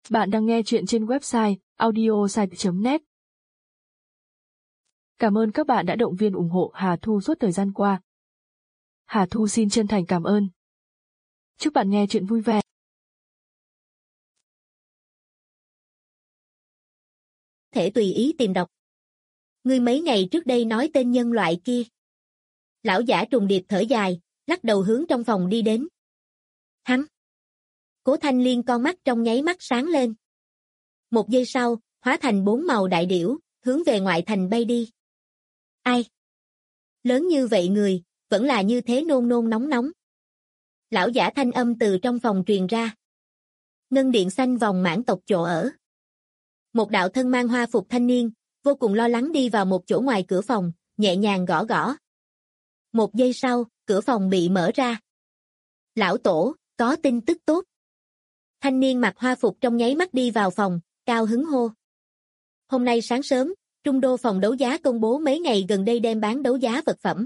Bạn đang nghe chuyện trên website audiosite.net. Cảm ơn các bạn đã động viên ủng hộ Hà Thu suốt thời gian qua. Hà Thu xin chân thành cảm ơn. Chúc bạn nghe chuyện vui vẻ. Thể tùy ý tìm đọc. Ngươi mấy ngày trước đây nói tên nhân loại kia. Lão giả trùng điệp thở dài, lắc đầu hướng trong phòng đi đến. Hắn. Cố Thanh Liên con mắt trong nháy mắt sáng lên. Một giây sau, hóa thành 4 màu đại điểu, hướng về ngoại thành bay đi. Ai? Lớn như vậy người, vẫn là như thế nôn nôn nóng nóng. Lão giả thanh âm từ trong phòng truyền ra. Ngân điện xanh vòng mãn tộc chỗ ở. Một đạo thân mang hoa phục thanh niên, vô cùng lo lắng đi vào một chỗ ngoài cửa phòng, nhẹ nhàng gõ gõ. Một giây sau, cửa phòng bị mở ra. Lão tổ, có tin tức tốt. Thanh niên mặc hoa phục trong nháy mắt đi vào phòng, cao hứng hô. Hôm nay sáng sớm, Trung Đô phòng đấu giá công bố mấy ngày gần đây đem bán đấu giá vật phẩm.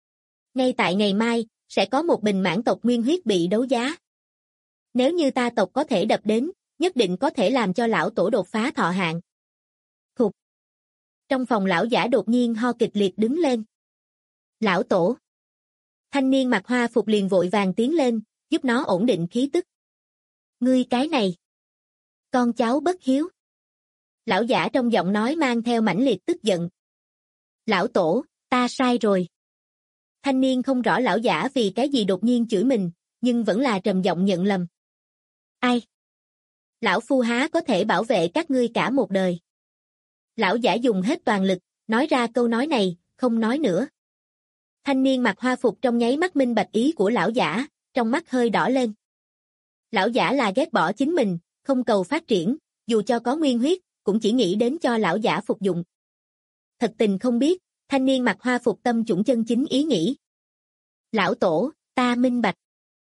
Ngay tại ngày mai, sẽ có một bình mãn tộc nguyên huyết bị đấu giá. Nếu như ta tộc có thể đập đến, nhất định có thể làm cho lão tổ đột phá thọ hạn. Khục. Trong phòng lão giả đột nhiên ho kịch liệt đứng lên. Lão tổ. Thanh niên mặc hoa phục liền vội vàng tiến lên, giúp nó ổn định khí tức. Ngươi cái này. Con cháu bất hiếu. Lão giả trong giọng nói mang theo mãnh liệt tức giận. Lão tổ, ta sai rồi. Thanh niên không rõ lão giả vì cái gì đột nhiên chửi mình, nhưng vẫn là trầm giọng nhận lầm. Ai? Lão phu há có thể bảo vệ các ngươi cả một đời. Lão giả dùng hết toàn lực, nói ra câu nói này, không nói nữa. Thanh niên mặc hoa phục trong nháy mắt minh bạch ý của lão giả, trong mắt hơi đỏ lên. Lão giả là ghét bỏ chính mình, không cầu phát triển, dù cho có nguyên huyết, cũng chỉ nghĩ đến cho lão giả phục dụng. Thật tình không biết, thanh niên mặc hoa phục tâm chủng chân chính ý nghĩ. Lão tổ, ta minh bạch.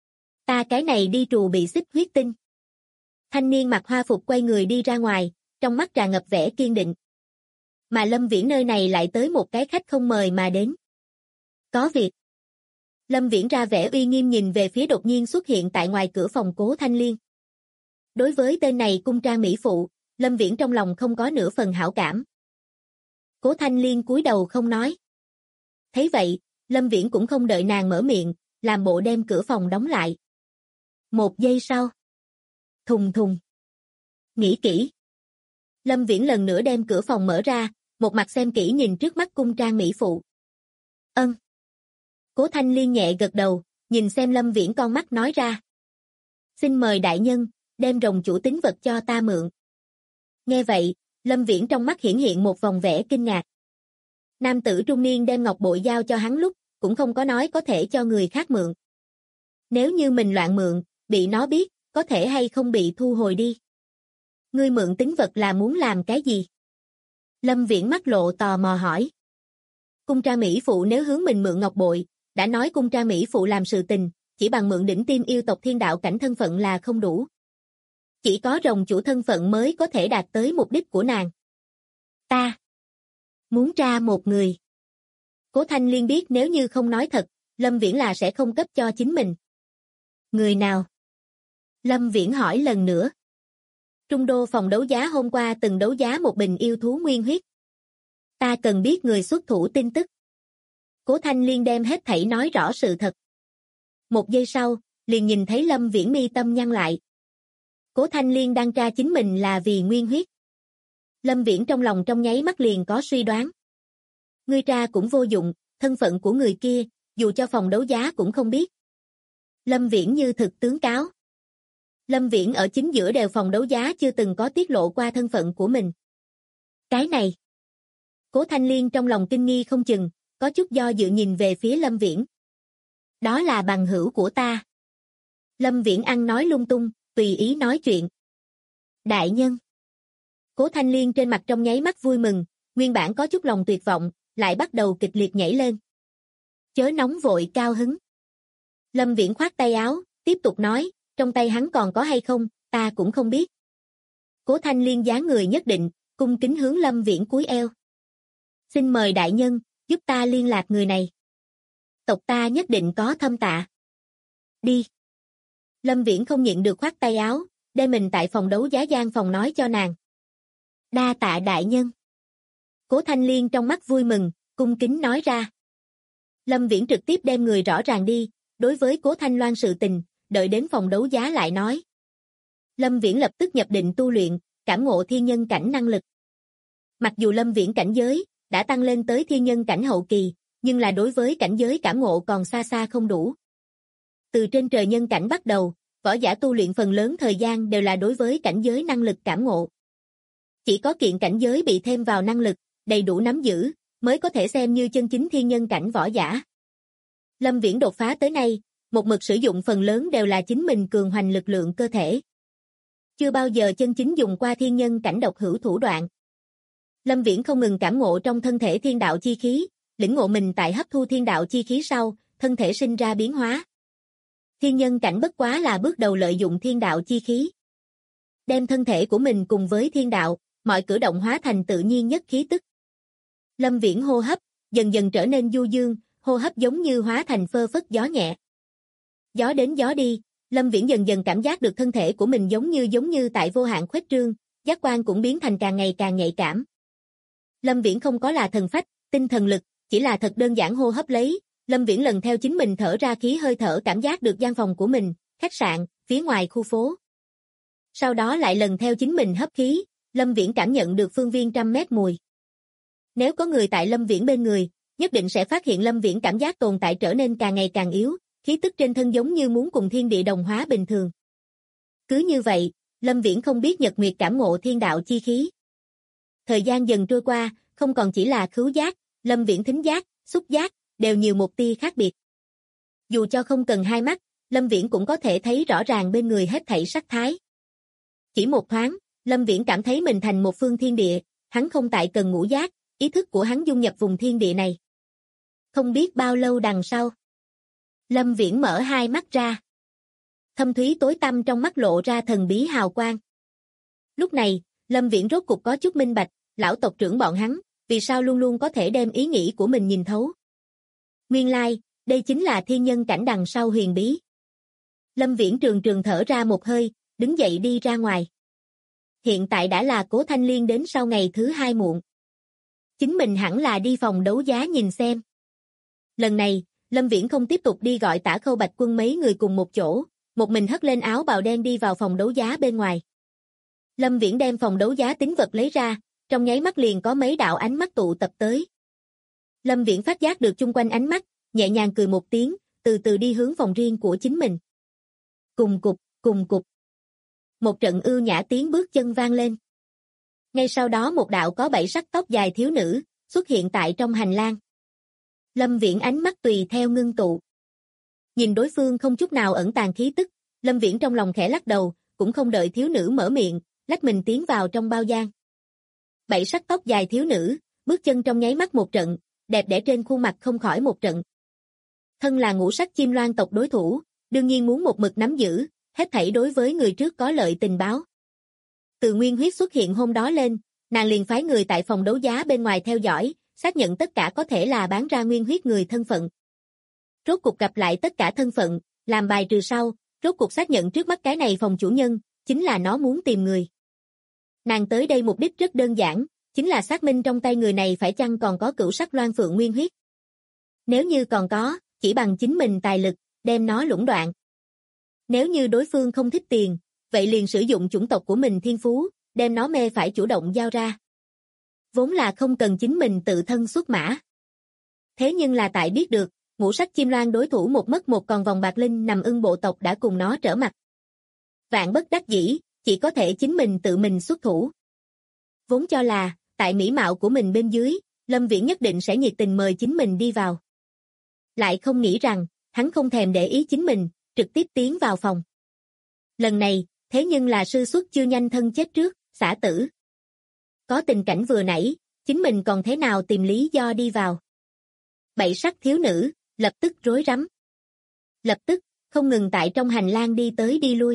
Ta cái này đi trù bị xích huyết tinh. Thanh niên mặc hoa phục quay người đi ra ngoài, trong mắt tràn ngập vẻ kiên định. Mà Lâm Viễn nơi này lại tới một cái khách không mời mà đến. Có việc. Lâm Viễn ra vẻ uy nghiêm nhìn về phía đột nhiên xuất hiện tại ngoài cửa phòng Cố Thanh Liên. Đối với tên này cung trang mỹ phụ, Lâm Viễn trong lòng không có nửa phần hảo cảm. Cố Thanh Liên cúi đầu không nói. Thấy vậy, Lâm Viễn cũng không đợi nàng mở miệng, làm bộ đem cửa phòng đóng lại. Một giây sau. Thùng thùng. Nghĩ kỹ. Lâm Viễn lần nữa đem cửa phòng mở ra, một mặt xem kỹ nhìn trước mắt cung trang mỹ phụ. Ân. Cố Thanh Liên nhẹ gật đầu, nhìn xem Lâm Viễn con mắt nói ra. Xin mời đại nhân, đem rồng chủ tính vật cho ta mượn. Nghe vậy, Lâm Viễn trong mắt hiển hiện một vòng vẻ kinh ngạc. Nam tử trung niên đem ngọc bội giao cho hắn lúc, cũng không có nói có thể cho người khác mượn. Nếu như mình loạn mượn, bị nó biết, có thể hay không bị thu hồi đi. Ngươi mượn tính vật là muốn làm cái gì? Lâm Viễn mắt lộ tò mò hỏi. Cung trang mỹ phụ nếu hướng mình mượn ngọc bội, đã nói cung trang mỹ phụ làm sự tình, chỉ bằng mượn đỉnh tim yêu tộc thiên đạo cảnh thân phận là không đủ. Chỉ có rồng chủ thân phận mới có thể đạt tới mục đích của nàng. Ta muốn tra một người. Cố Thanh Liên biết nếu như không nói thật, Lâm Viễn là sẽ không cấp cho chính mình. Người nào? Lâm Viễn hỏi lần nữa. Trung Đô phòng đấu giá hôm qua từng đấu giá một bình yêu thú nguyên huyết. Ta cần biết người xuất thủ tin tức. Cố Thanh Liên đem hết thảy nói rõ sự thật. Một giây sau, liền nhìn thấy Lâm Viễn mi tâm nhăn lại. Cố Thanh Liên đang tra chính mình là vì nguyên huyết. Lâm Viễn trong lòng trong nháy mắt liền có suy đoán. Ngươi tra cũng vô dụng, thân phận của người kia, dù cho phòng đấu giá cũng không biết. Lâm Viễn như thực tướng cáo. Lâm Viễn ở chính giữa đều phòng đấu giá chưa từng có tiết lộ qua thân phận của mình. Cái này. Cố Thanh Liên trong lòng kinh nghi không chừng, có chút do dự nhìn về phía Lâm Viễn. Đó là bằng hữu của ta. Lâm Viễn ăn nói lung tung, tùy ý nói chuyện. Đại nhân. Cố Thanh Liên trên mặt trong nháy mắt vui mừng, nguyên bản có chút lòng tuyệt vọng, lại bắt đầu kịch liệt nhảy lên. Chớ nóng vội cao hứng. Lâm Viễn khoát tay áo, tiếp tục nói, trong tay hắn còn có hay không, ta cũng không biết. Cố Thanh Liên dáng người nhất định, cung kính hướng Lâm Viễn cúi eo. Xin mời đại nhân, giúp ta liên lạc người này. Tộc ta nhất định có thâm tạ. Đi. Lâm Viễn không nhịn được khoát tay áo, đem mình tại phòng đấu giá gian phòng nói cho nàng. Đa tạ đại nhân. Cố Thanh Liên trong mắt vui mừng, cung kính nói ra. Lâm Viễn trực tiếp đem người rõ ràng đi, đối với Cố Thanh Loan sự tình, đợi đến phòng đấu giá lại nói. Lâm Viễn lập tức nhập định tu luyện, cảm ngộ thiên nhân cảnh năng lực. Mặc dù Lâm Viễn cảnh giới đã tăng lên tới thiên nhân cảnh hậu kỳ, nhưng là đối với cảnh giới cảm ngộ còn xa xa không đủ. Từ trên trời nhân cảnh bắt đầu, võ giả tu luyện phần lớn thời gian đều là đối với cảnh giới năng lực cảm ngộ. Chỉ có kiện cảnh giới bị thêm vào năng lực, đầy đủ nắm giữ, mới có thể xem như chân chính thiên nhân cảnh võ giả. Lâm Viễn đột phá tới nay, một mực sử dụng phần lớn đều là chính mình cường hoành lực lượng cơ thể. Chưa bao giờ chân chính dùng qua thiên nhân cảnh độc hữu thủ đoạn. Lâm Viễn không ngừng cảm ngộ trong thân thể thiên đạo chi khí, lĩnh ngộ mình tại hấp thu thiên đạo chi khí sau, thân thể sinh ra biến hóa. Thiên nhân cảnh bất quá là bước đầu lợi dụng thiên đạo chi khí. Đem thân thể của mình cùng với thiên đạo, mọi cử động hóa thành tự nhiên nhất khí tức. Lâm Viễn hô hấp, dần dần trở nên du dương, hô hấp giống như hóa thành phơ phất gió nhẹ. Gió đến gió đi, Lâm Viễn dần dần cảm giác được thân thể của mình giống như tại vô hạn khuếch trương, giác quan cũng biến thành càng ngày càng nhạy cảm. Lâm Viễn không có là thần phách, tinh thần lực, chỉ là thật đơn giản hô hấp lấy, Lâm Viễn lần theo chính mình thở ra khí hơi thở cảm giác được gian phòng của mình, khách sạn, phía ngoài khu phố. Sau đó lại lần theo chính mình hấp khí, Lâm Viễn cảm nhận được phương viên 100 mét mùi. Nếu có người tại Lâm Viễn bên người, nhất định sẽ phát hiện Lâm Viễn cảm giác tồn tại trở nên càng ngày càng yếu, khí tức trên thân giống như muốn cùng thiên địa đồng hóa bình thường. Cứ như vậy, Lâm Viễn không biết nhật nguyệt cảm ngộ thiên đạo chi khí. Thời gian dần trôi qua, không còn chỉ là khứu giác, Lâm Viễn thính giác, xúc giác, đều nhiều một tia khác biệt. Dù cho không cần hai mắt, Lâm Viễn cũng có thể thấy rõ ràng bên người hết thảy sắc thái. Chỉ một thoáng, Lâm Viễn cảm thấy mình thành một phương thiên địa, hắn không tại cần ngũ giác, ý thức của hắn dung nhập vùng thiên địa này. Không biết bao lâu đằng sau, Lâm Viễn mở hai mắt ra. Thâm thúy tối tăm trong mắt lộ ra thần bí hào quang. Lúc này, Lâm Viễn rốt cục có chút minh bạch, lão tộc trưởng bọn hắn, vì sao luôn luôn có thể đem ý nghĩ của mình nhìn thấu. Nguyên lai, đây chính là thiên nhân cảnh đằng sau huyền bí. Lâm Viễn trường trường thở ra một hơi, đứng dậy đi ra ngoài. Hiện tại đã là Cố Thanh Liên đến sau ngày thứ 2 muộn. Chính mình hẳn là đi phòng đấu giá nhìn xem. Lần này, Lâm Viễn không tiếp tục đi gọi Tả Khâu Bạch Quân mấy người cùng một chỗ, một mình hất lên áo bào đen đi vào phòng đấu giá bên ngoài. Lâm Viễn đem phòng đấu giá tín vật lấy ra, trong nháy mắt liền có mấy đạo ánh mắt tụ tập tới. Lâm Viễn phát giác được chung quanh ánh mắt, nhẹ nhàng cười một tiếng, từ từ đi hướng phòng riêng của chính mình. Cùng cục, cùng cục. Một trận ưu nhã tiếng bước chân vang lên. Ngay sau đó một đạo có 7 sắc tóc dài thiếu nữ, xuất hiện tại trong hành lang. Lâm Viễn ánh mắt tùy theo ngưng tụ. Nhìn đối phương không chút nào ẩn tàng khí tức, Lâm Viễn trong lòng khẽ lắc đầu, cũng không đợi thiếu nữ mở miệng, lách mình tiến vào trong bao gian. 7 sắc tóc dài thiếu nữ, bước chân trong nháy mắt một trận, đẹp đẽ trên khuôn mặt không khỏi một trận. Thân là ngũ sắc chim loan tộc đối thủ, đương nhiên muốn một mực nắm giữ, hết thảy đối với người trước có lợi tình báo. Từ nguyên huyết xuất hiện hôm đó lên, nàng liền phái người tại phòng đấu giá bên ngoài theo dõi, xác nhận tất cả có thể là bán ra nguyên huyết người thân phận. Rốt cục gặp lại tất cả thân phận, làm bài trừ sau, rốt cục xác nhận trước mắt cái này phòng chủ nhân, chính là nó muốn tìm người. Nàng tới đây mục đích rất đơn giản, chính là xác minh trong tay người này phải chăng còn có cửu sắc loan phượng nguyên huyết. Nếu như còn có, chỉ bằng chính mình tài lực, đem nó lũng đoạn. Nếu như đối phương không thích tiền, vậy liền sử dụng chủng tộc của mình thiên phú, đem nó mê phải chủ động giao ra. Vốn là không cần chính mình tự thân xuất mã. Thế nhưng là tại biết được, ngũ sắc chim loan đối thủ một mất một còn vòng bạc linh nằm ưng bộ tộc đã cùng nó trở mặt. Vạn bất đắc dĩ, chỉ có thể chính mình tự mình xuất thủ. Vốn cho là, tại mỹ mạo của mình bên dưới, Lâm Viễn nhất định sẽ nhiệt tình mời chính mình đi vào. Lại không nghĩ rằng, hắn không thèm để ý chính mình, trực tiếp tiến vào phòng. Lần này, thế nhưng là sư xuất chưa nhanh thân chết trước, xả tử. Có tình cảnh vừa nãy, chính mình còn thế nào tìm lý do đi vào. 7 sắc thiếu nữ, lập tức rối rắm. Lập tức, không ngừng tại trong hành lang đi tới đi lui.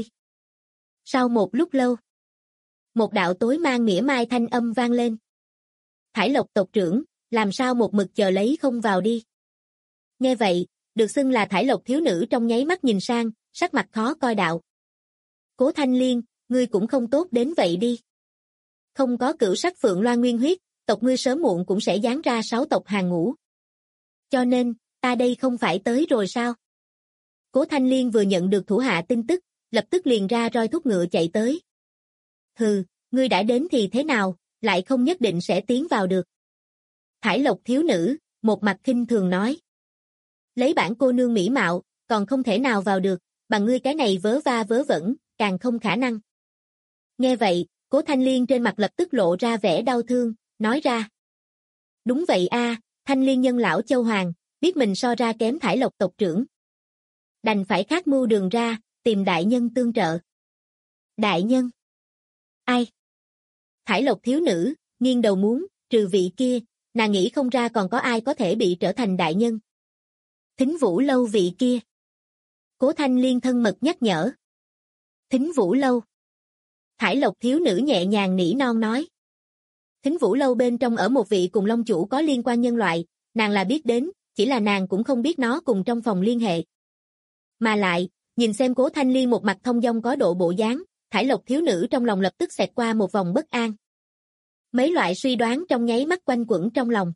Sau một lúc lâu, một đạo tối mang mỉa mai thanh âm vang lên. Thải Lộc tộc trưởng, làm sao một mực chờ lấy không vào đi. Nghe vậy, được xưng là Thải Lộc thiếu nữ trong nháy mắt nhìn sang, sắc mặt khó coi đạo. Cố Thanh Liên, ngươi cũng không tốt đến vậy đi. Không có cửu sắc Phượng Loan nguyên huyết, tộc ngươi sớm muộn cũng sẽ giáng ra 6 tộc hàng ngũ. Cho nên, ta đây không phải tới rồi sao? Cố Thanh Liên vừa nhận được thủ hạ tin tức, lập tức liền ra roi thúc ngựa chạy tới. Hừ, ngươi đã đến thì thế nào, lại không nhất định sẽ tiến vào được. Thải Lộc thiếu nữ, một mặt khinh thường nói. Lấy bản cô nương mỹ mạo, còn không thể nào vào được, bằng ngươi cái này vớ va vớ vẩn, càng không khả năng. Nghe vậy, Cố Thanh Liên trên mặt lập tức lộ ra vẻ đau thương, nói ra. Đúng vậy a, Thanh Liên nhân lão Châu Hoàng, biết mình so ra kém Thải Lộc tộc trưởng. Đành phải khác mưu đường ra, tìm đại nhân tương trợ. Đại nhân? Ai? Thải Lộc thiếu nữ, nghiêng đầu muốn, trừ vị kia, nàng nghĩ không ra còn có ai có thể bị trở thành đại nhân. Thính Vũ lâu vị kia. Cố Thanh Liên thân mật nhắc nhở. Thính Vũ lâu. Thải Lộc thiếu nữ nhẹ nhàng nỉ non nói. Thính Vũ lâu bên trong ở một vị cùng Long chủ có liên quan nhân loại, nàng là biết đến, chỉ là nàng cũng không biết nó cùng trong phòng liên hệ. Mà lại, nhìn xem Cố Thanh Liên một mặt thông dong có độ bộ dáng, Thải Lộc thiếu nữ trong lòng lập tức xẹt qua một vòng bất an. Mấy loại suy đoán trong nháy mắt quanh quẩn trong lòng.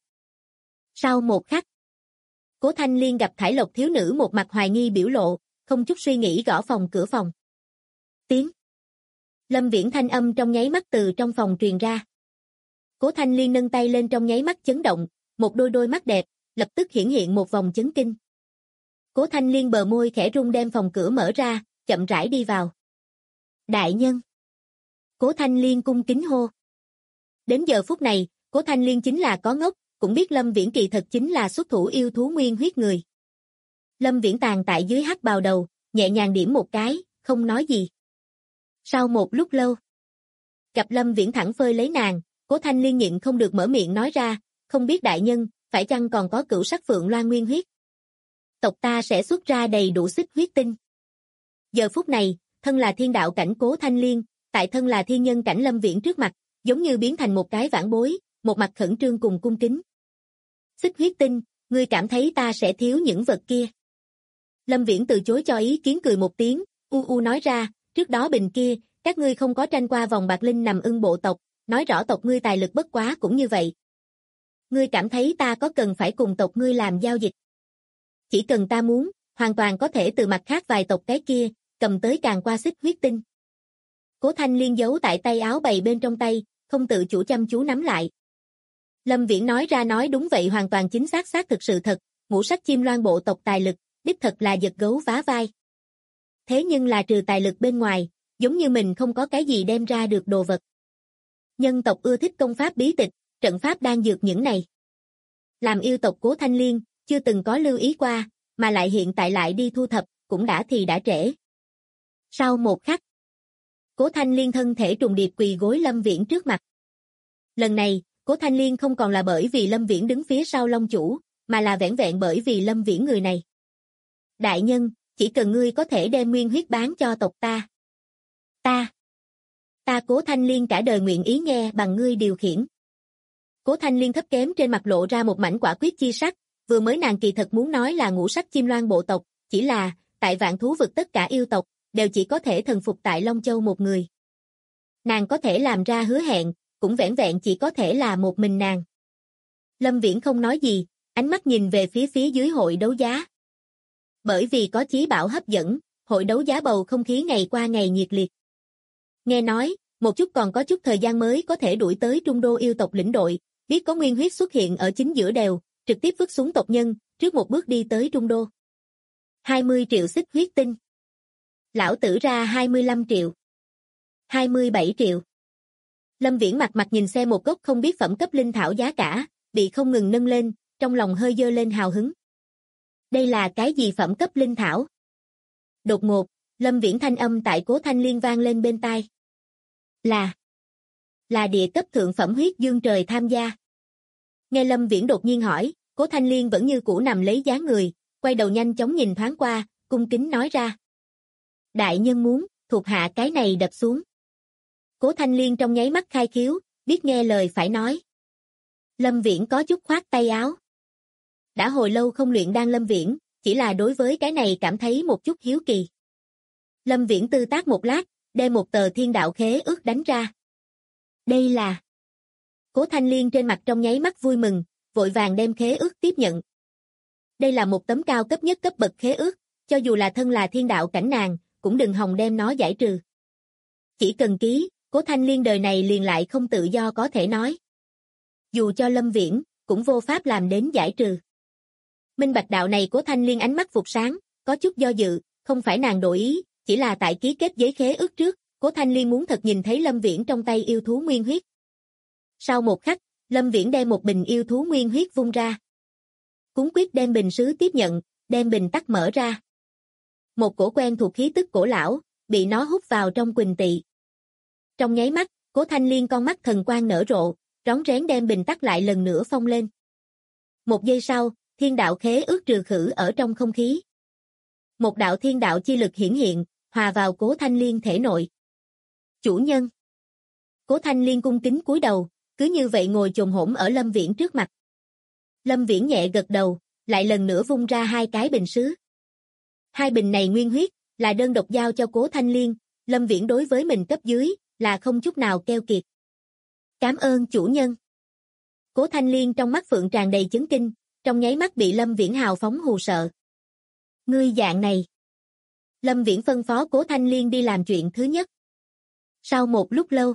Sau một khắc, Cố Thanh Liên gặp Thải Lộc thiếu nữ một mặt hoài nghi biểu lộ, không chút suy nghĩ gõ cửa phòng. Tiếng. Lâm Viễn thanh âm trong nháy mắt từ trong phòng truyền ra. Cố Thanh Liên nâng tay lên trong nháy mắt chấn động, một đôi mắt đẹp, lập tức hiển hiện một vòng chấn kinh. Cố Thanh Liên bờ môi khẽ rung đem phòng cửa mở ra, chậm rãi đi vào. Đại nhân. Cố Thanh Liên cung kính hô. Đến giờ phút này, Cố Thanh Liên chính là có ngốc, cũng biết Lâm Viễn kỳ thật chính là xuất thủ yêu thú nguyên huyết người. Lâm Viễn tàn tại dưới hắc bào đầu, nhẹ nhàng điểm một cái, không nói gì. Sau một lúc lâu, gặp Lâm Viễn thẳng phơi lấy nàng, Cố Thanh Liên nhịn không được mở miệng nói ra, không biết đại nhân, phải chăng còn có cửu sắc Phượng Loan nguyên huyết? Tộc ta sẽ xuất ra đầy đủ xích huyết tinh. Giờ phút này, thân là thiên đạo cảnh Cố Thanh Liên, tại thân là thiên nhân cảnh Lâm Viễn trước mặt, giống như biến thành một cái vãn bối, một mặt khẩn trương cùng cung kính. Xích huyết tinh, ngươi cảm thấy ta sẽ thiếu những vật kia? Lâm Viễn từ chối cho ý kiến cười một tiếng, nói ra, trước đó bình kia, các ngươi không có tranh qua vòng bạc linh nằm ưng bộ tộc, nói rõ tộc ngươi tài lực bất quá cũng như vậy. Ngươi cảm thấy ta có cần phải cùng tộc ngươi làm giao dịch? Chỉ cần ta muốn, hoàn toàn có thể từ mặt khác vài tộc cái kia, cầm tới càng qua xích huyết tinh. Cố Thanh Liên giấu tại tay áo bày bên trong tay, không tự chủ chăm chú nắm lại. Lâm Viễn nói ra nói đúng vậy hoàn toàn chính xác xác thực sự thật, ngũ sắc chim loan bộ tộc tài lực, đích thật là giật gấu vá vai. Thế nhưng là trừ tài lực bên ngoài, giống như mình không có cái gì đem ra được đồ vật. Nhân tộc ưa thích công pháp bí tịch, trận pháp đan dược những này. Làm yêu tộc Cố Thanh Liên, chưa từng có lưu ý qua, mà lại hiện tại lại đi thu thập, cũng đã thì đã trễ. Sau một khắc, Cố Thanh Liên thân thể trùng điệp quỳ gối Lâm Viễn trước mặt. Lần này, Cố Thanh Liên không còn là bởi vì Lâm Viễn đứng phía sau Long chủ, mà là vẻn vẹn bởi vì Lâm Viễn người này. Đại nhân, chỉ cần ngươi có thể đem nguyên huyết bán cho tộc ta. Ta Cố Thanh Liên cả đời nguyện ý nghe bằng ngươi điều khiển. Cố Thanh Liên thấp kém trên mặt lộ ra một mảnh quả quyết chi sắc, vừa mới nàng kỳ thật muốn nói là ngũ sắc chim loan bộ tộc, chỉ là, tại vạn thú vực tất cả yêu tộc, đều chỉ có thể thần phục tại Long Châu một người. Nàng có thể làm ra hứa hẹn, cũng vẻn vẹn chỉ có thể là một mình nàng. Lâm Viễn không nói gì, ánh mắt nhìn về phía dưới hội đấu giá. Bởi vì có chí bảo hấp dẫn, hội đấu giá bầu không khí ngày qua ngày nhiệt liệt. Nghe nói, một chút còn có chút thời gian mới có thể đuổi tới Trung Đô yêu tộc lĩnh đội, biết có nguyên huyết xuất hiện ở chính giữa đều, trực tiếp vứt xuống tộc nhân, trước một bước đi tới Trung Đô. 20 triệu xích huyết tinh. Lão tử ra 25 triệu. 27 triệu. Lâm Viễn mặt nhìn xem một gốc không biết phẩm cấp linh thảo giá cả, bị không ngừng nâng lên, trong lòng hơi dơ lên hào hứng. Đây là cái gì phẩm cấp linh thảo? Đột ngột, Lâm Viễn thanh âm tại Cố Thanh Liên vang lên bên tai. Là địa cấp thượng phẩm huyết dương trời tham gia. Nghe Lâm Viễn đột nhiên hỏi, Cố Thanh Liên vẫn như cũ nằm lấy dáng người, quay đầu nhanh chóng nhìn thoáng qua, cung kính nói ra. Đại nhân muốn, thuộc hạ cái này đập xuống. Cố Thanh Liên trong nháy mắt khai khiếu, biết nghe lời phải nói. Lâm Viễn có chút khoát tay áo. Đã hồi lâu không luyện đan Lâm Viễn, chỉ là đối với cái này cảm thấy một chút hiếu kỳ. Lâm Viễn tư tác một lát, đem một tờ thiên đạo khế ước đánh ra. Đây là... Cố Thanh Liên trên mặt trong nháy mắt vui mừng, vội vàng đem khế ước tiếp nhận. Đây là một tấm cao cấp nhất cấp bậc khế ước, cho dù là thân là thiên đạo cảnh nàng, cũng đừng hòng đem nó giải trừ. Chỉ cần ký, Cố Thanh Liên đời này liền lại không tự do có thể nói. Dù cho Lâm Viễn, cũng vô pháp làm đến giải trừ. Minh bạch đạo này Cố Thanh Liên ánh mắt vụt sáng, có chút do dự, không phải nàng đổi ý, chỉ là tại ký kết giấy khế ước trước, Cố Thanh Liên muốn thật nhìn thấy Lâm Viễn trong tay yêu thú nguyên huyết. Sau một khắc, Lâm Viễn đem một bình yêu thú nguyên huyết vung ra. Cuốn quyết đem bình sứ tiếp nhận, đem bình tắc mở ra. Một cổ quen thuộc khí tức cổ lão, bị nó hút vào trong quỳnh tỵ. Trong nháy mắt, Cố Thanh Liên con mắt thần quang nở rộ, rón rén đem bình tắc lại lần nữa phong lên. Một giây sau, thiên đạo khế ước trừ khử ở trong không khí. Một đạo thiên đạo chi lực hiển hiện, hòa vào Cố Thanh Liên thể nội. Chủ nhân. Cố Thanh Liên cung kính cúi đầu, cứ như vậy ngồi chồm hổm ở Lâm Viễn trước mặt. Lâm Viễn nhẹ gật đầu, lại lần nữa vung ra hai cái bình sứ. Hai bình này nguyên huyết, là đơn độc giao cho Cố Thanh Liên, Lâm Viễn đối với mình cấp dưới, là không chút nào keo kiệt. Cảm ơn chủ nhân. Cố Thanh Liên trong mắt phượng tràn đầy chấn kinh, trong nháy mắt bị Lâm Viễn hào phóng hù sợ. Ngươi dạng này. Lâm Viễn phân phó Cố Thanh Liên đi làm chuyện thứ nhất. Sau một lúc lâu,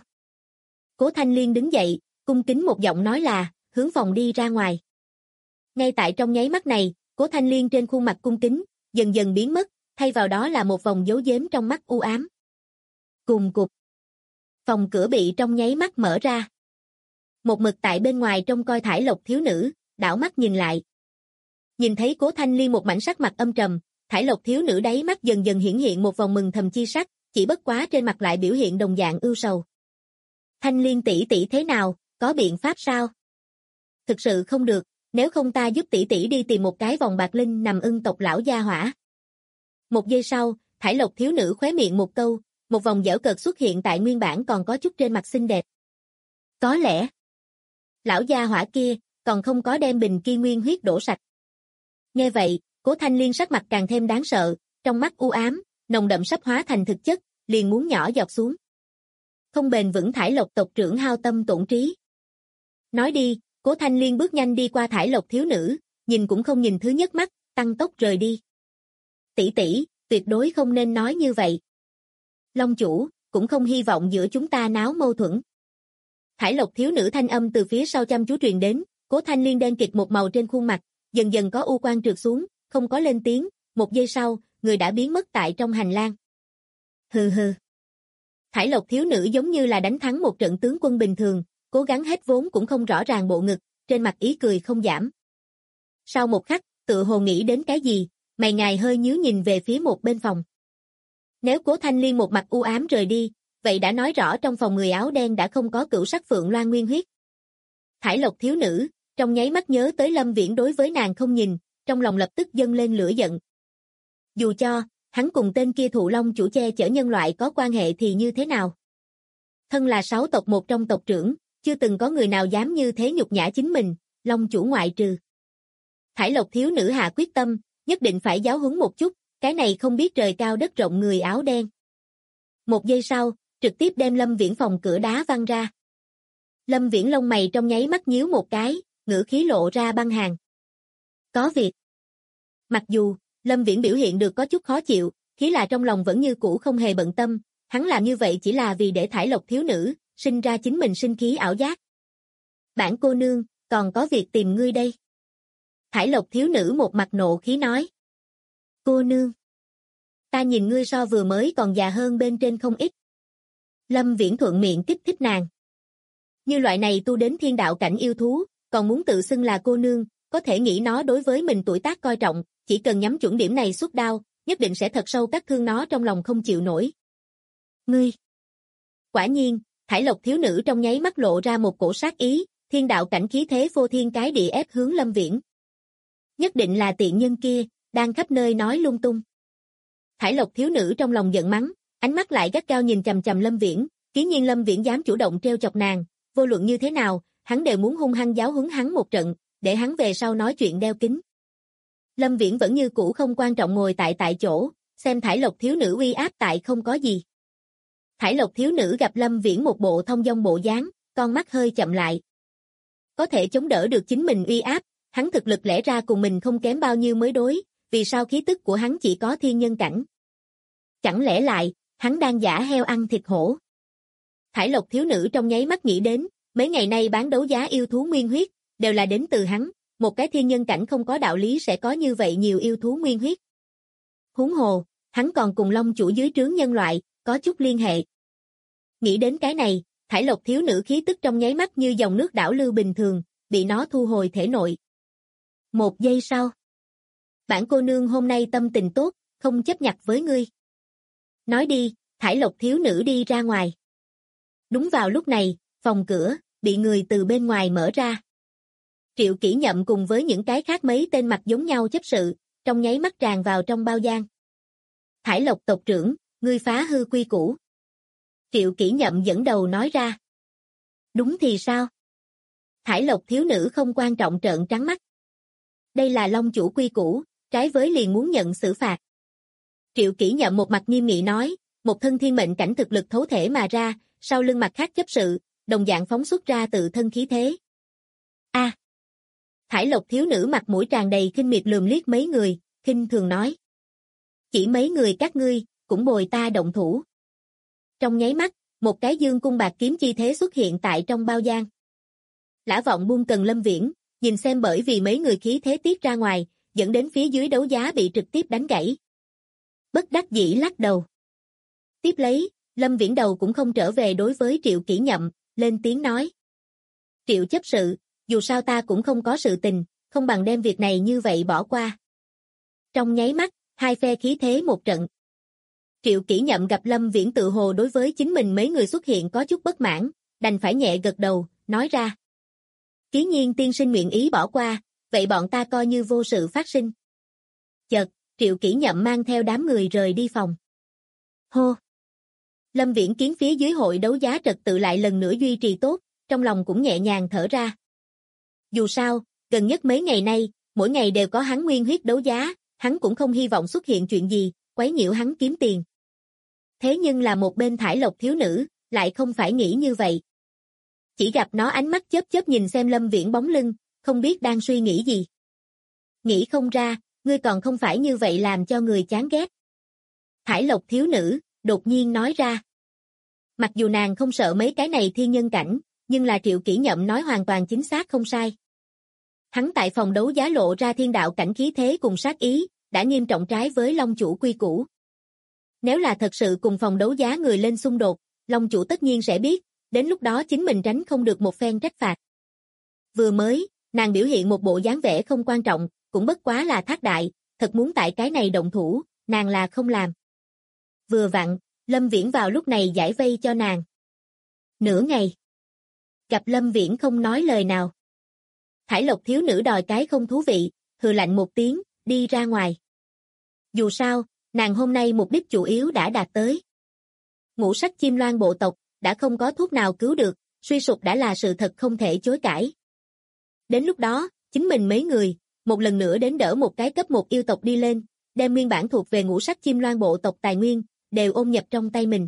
Cố Thanh Liên đứng dậy, cung kính một giọng nói là, hướng phòng đi ra ngoài. Ngay tại trong nháy mắt này, Cố Thanh Liên trên khuôn mặt cung kính, dần dần biến mất, thay vào đó là một vòng dấu giếm trong mắt u ám. Cùng cục. Phòng cửa bị trong nháy mắt mở ra. Một mực tại bên ngoài trông coi Thải Lộc thiếu nữ, đảo mắt nhìn lại. Nhìn thấy Cố Thanh Liên một mảnh sắc mặt âm trầm, Thải Lộc thiếu nữ đáy mắt dần dần hiển hiện một vòng mừng thầm chi sắc, chỉ bất quá trên mặt lại biểu hiện đồng dạng ưu sầu. Thanh Liên tỷ tỷ thế nào, có biện pháp sao? Thực sự không được, nếu không ta giúp tỷ tỷ đi tìm một cái vòng bạc linh nằm ưng tộc lão gia hỏa. Một giây sau, Thải Lộc thiếu nữ khóe miệng một câu, một vòng giễu cợt xuất hiện tại nguyên bản còn có chút trên mặt xinh đẹp. Có lẽ, lão gia hỏa kia, còn không có đem bình kia nguyên huyết đổ sạch. Nghe vậy, Cố Thanh Liên sắc mặt càng thêm đáng sợ, trong mắt u ám, nồng đậm sắp hóa thành thực chất, liền muốn nhỏ giọt xuống. Không bền vững Thải Lộc tộc trưởng hao tâm tổn trí. Nói đi, Cố Thanh Liên bước nhanh đi qua Thải Lộc thiếu nữ, nhìn cũng không nhìn thứ nhất mắt, tăng tốc rời đi. Tỷ tỷ, tuyệt đối không nên nói như vậy. Long chủ, cũng không hy vọng giữa chúng ta náo mâu thuẫn. Thải Lộc thiếu nữ thanh âm từ phía sau chăm chú truyền đến, Cố Thanh Liên đen kịt một màu trên khuôn mặt, dần dần có u quang trượt xuống, không có lên tiếng, một giây sau, người đã biến mất tại trong hành lang. Hừ hừ. Thải Lộc thiếu nữ giống như là đánh thắng một trận tướng quân bình thường, cố gắng hết vốn cũng không rõ ràng bộ ngực, trên mặt ý cười không giảm. Sau một khắc, tựa hồ nghĩ đến cái gì, mày ngài hơi nhíu nhìn về phía một bên phòng. Nếu Cố Thanh Liên một mặt u ám rời đi, vậy đã nói rõ trong phòng người áo đen đã không có cửu sắc phượng loan nguyên huyết. Thải Lộc thiếu nữ, trong nháy mắt nhớ tới Lâm Viễn đối với nàng không nhìn, trong lòng lập tức dâng lên lửa giận. Dù cho, hắn cùng tên kia Thụ Long chủ che chở nhân loại có quan hệ thì như thế nào? Thân là 6 tộc một trong tộc trưởng, chưa từng có người nào dám như thế nhục nhã chính mình, Long chủ ngoại trừ. Thải Lộc thiếu nữ hạ quyết tâm, nhất định phải giáo huấn một chút, cái này không biết trời cao đất rộng người áo đen. Một giây sau, trực tiếp đem Lâm Viễn phòng cửa đá văng ra. Lâm Viễn lông mày trong nháy mắt nhíu một cái, ngữ khí lộ ra băng hàn. Có việc. Mặc dù, Lâm Viễn biểu hiện được có chút khó chịu, khí là trong lòng vẫn như cũ không hề bận tâm, hắn làm như vậy chỉ là vì để Thải Lộc thiếu nữ, sinh ra chính mình sinh khí ảo giác. Bản cô nương, còn có việc tìm ngươi đây. Thải Lộc thiếu nữ một mặt nộ khí nói. Cô nương. Ta nhìn ngươi so vừa mới còn già hơn bên trên không ít. Lâm Viễn thuận miệng kích thích nàng. Như loại này tu đến thiên đạo cảnh yêu thú, còn muốn tự xưng là cô nương, có thể nghĩ nó đối với mình tuổi tác coi trọng, chỉ cần nhắm chuẩn điểm này xuất đao, nhất định sẽ thật sâu cắt thương nó trong lòng không chịu nổi. Ngươi. Quả nhiên, Thải Lộc thiếu nữ trong nháy mắt lộ ra một cổ sát ý, thiên đạo cảnh khí thế vô thiên cái địa ép hướng Lâm Viễn. Nhất định là tiện nhân kia, đang khắp nơi nói lung tung. Thải Lộc thiếu nữ trong lòng giận mắng, ánh mắt lại gắt gao nhìn chằm chằm Lâm Viễn, dĩ nhiên Lâm Viễn dám chủ động treo chọc nàng, vô luận như thế nào, hắn đều muốn hung hăng giáo huấn hắn một trận, để hắn về sau nói chuyện đeo kính. Lâm Viễn vẫn như cũ không quan trọng ngồi tại chỗ, xem Thải Lộc thiếu nữ uy áp tại không có gì. Thải Lộc thiếu nữ gặp Lâm Viễn một bộ thông dong bộ dáng, con mắt hơi chậm lại. Có thể chống đỡ được chính mình uy áp, hắn thực lực lẽ ra cùng mình không kém bao nhiêu mới đối, vì sao khí tức của hắn chỉ có thiên nhân cảnh? Chẳng lẽ lại, hắn đang giả heo ăn thịt hổ? Thải Lộc thiếu nữ trong nháy mắt nghĩ đến, mấy ngày nay bán đấu giá yêu thú nguyên huyết, đều là đến từ hắn, một cái thiên nhân cảnh không có đạo lý sẽ có như vậy nhiều yêu thú nguyên huyết. Huống hồ, hắn còn cùng Long chủ dưới trướng nhân loại, có chút liên hệ. Nghĩ đến cái này, Thải Lộc thiếu nữ khí tức trong nháy mắt như dòng nước đảo lưu bình thường, bị nó thu hồi thể nội. Một giây sau. Bản cô nương hôm nay tâm tình tốt, không chấp nhặt với ngươi. Nói đi, Thải Lộc thiếu nữ đi ra ngoài. Đúng vào lúc này, phòng cửa, bị người từ bên ngoài mở ra. Triệu Kỷ Nhậm cùng với những cái khác mấy tên mặt giống nhau chấp sự, trong nháy mắt tràn vào trong bao gian. Thải Lộc tộc trưởng, ngươi phá hư quy củ. Triệu Kỷ Nhậm dẫn đầu nói ra. Đúng thì sao? Thải Lộc thiếu nữ không quan trọng trợn trắng mắt. Đây là Long chủ quy củ, trái với liền muốn nhận xử phạt. Triệu Kỷ Nhậm một mặt nghiêm nghị nói, một thân thiên mệnh cảnh thực lực thấu thể mà ra, sau lưng mặt khác chấp sự, đồng dạng phóng xuất ra tự thân khí thế. A. Thải Lộc thiếu nữ mặt mũi tràn đầy khinh miệt lườm liếc mấy người, khinh thường nói. Chỉ mấy người các ngươi, cũng bồi ta động thủ. Trong nháy mắt, một cái dương cung bạc kiếm chi thế xuất hiện tại trong bao gian. Lã Vọng buông cần Lâm Viễn, nhìn xem bởi vì mấy người khí thế tiết ra ngoài, dẫn đến phía dưới đấu giá bị trực tiếp đánh gãy. Bất đắc dĩ lắc đầu. Tiếp lấy, Lâm Viễn đầu cũng không trở về đối với Triệu Kỷ Nhậm, lên tiếng nói. Triệu chấp sự, dù sao ta cũng không có sự tình, không bằng đem việc này như vậy bỏ qua. Trong nháy mắt, hai phe khí thế một trận. Triệu Kỷ Nhậm gặp Lâm Viễn tự hồ đối với chính mình mấy người xuất hiện có chút bất mãn, đành phải nhẹ gật đầu, nói ra. Ký nhiên tiên sinh nguyện ý bỏ qua, vậy bọn ta coi như vô sự phát sinh. Chợt, Triệu Kỷ Nhậm mang theo đám người rời đi phòng. Hô! Lâm Viễn kiến phía dưới hội đấu giá trật tự lại lần nữa duy trì tốt, trong lòng cũng nhẹ nhàng thở ra. Dù sao, gần nhất mấy ngày nay, mỗi ngày đều có hắn nguyên huyết đấu giá, hắn cũng không hy vọng xuất hiện chuyện gì, quấy nhiễu hắn kiếm tiền. Thế nhưng là một bên Thải Lộc thiếu nữ, lại không phải nghĩ như vậy. Chỉ gặp nó ánh mắt chớp chớp nhìn xem Lâm Viễn bóng lưng, không biết đang suy nghĩ gì. Nghĩ không ra, ngươi còn không phải như vậy làm cho người chán ghét. Thải Lộc thiếu nữ, đột nhiên nói ra. Mặc dù nàng không sợ mấy cái này thiên nhân cảnh, nhưng là Triệu Kỷ Nhậm nói hoàn toàn chính xác không sai. Hắn tại phòng đấu giá lộ ra thiên đạo cảnh khí thế cùng sát ý, đã nghiêm trọng trái với Long chủ quy củ. Nếu là thật sự cùng phòng đấu giá người lên xung đột, Long chủ tất nhiên sẽ biết, đến lúc đó chính mình tránh không được một phen trách phạt. Vừa mới, nàng biểu hiện một bộ dáng vẻ không quan trọng, cũng bất quá là thác đại, thật muốn tại cái này động thủ, nàng là không làm. Vừa vặn, Lâm Viễn vào lúc này giải vây cho nàng. Nửa ngày. Gặp Lâm Viễn không nói lời nào. Thải Lộc thiếu nữ đòi cái không thú vị, hừ lạnh một tiếng, đi ra ngoài. Dù sao, nàng hôm nay mục đích chủ yếu đã đạt tới. Ngũ sắc chim loan bộ tộc, đã không có thuốc nào cứu được, suy sụp đã là sự thật không thể chối cãi. Đến lúc đó, chính mình mấy người, một lần nữa đến đỡ một cái cấp 1 yêu tộc đi lên, đem nguyên bản thuộc về ngũ sắc chim loan bộ tộc tài nguyên, đều ôm nhập trong tay mình.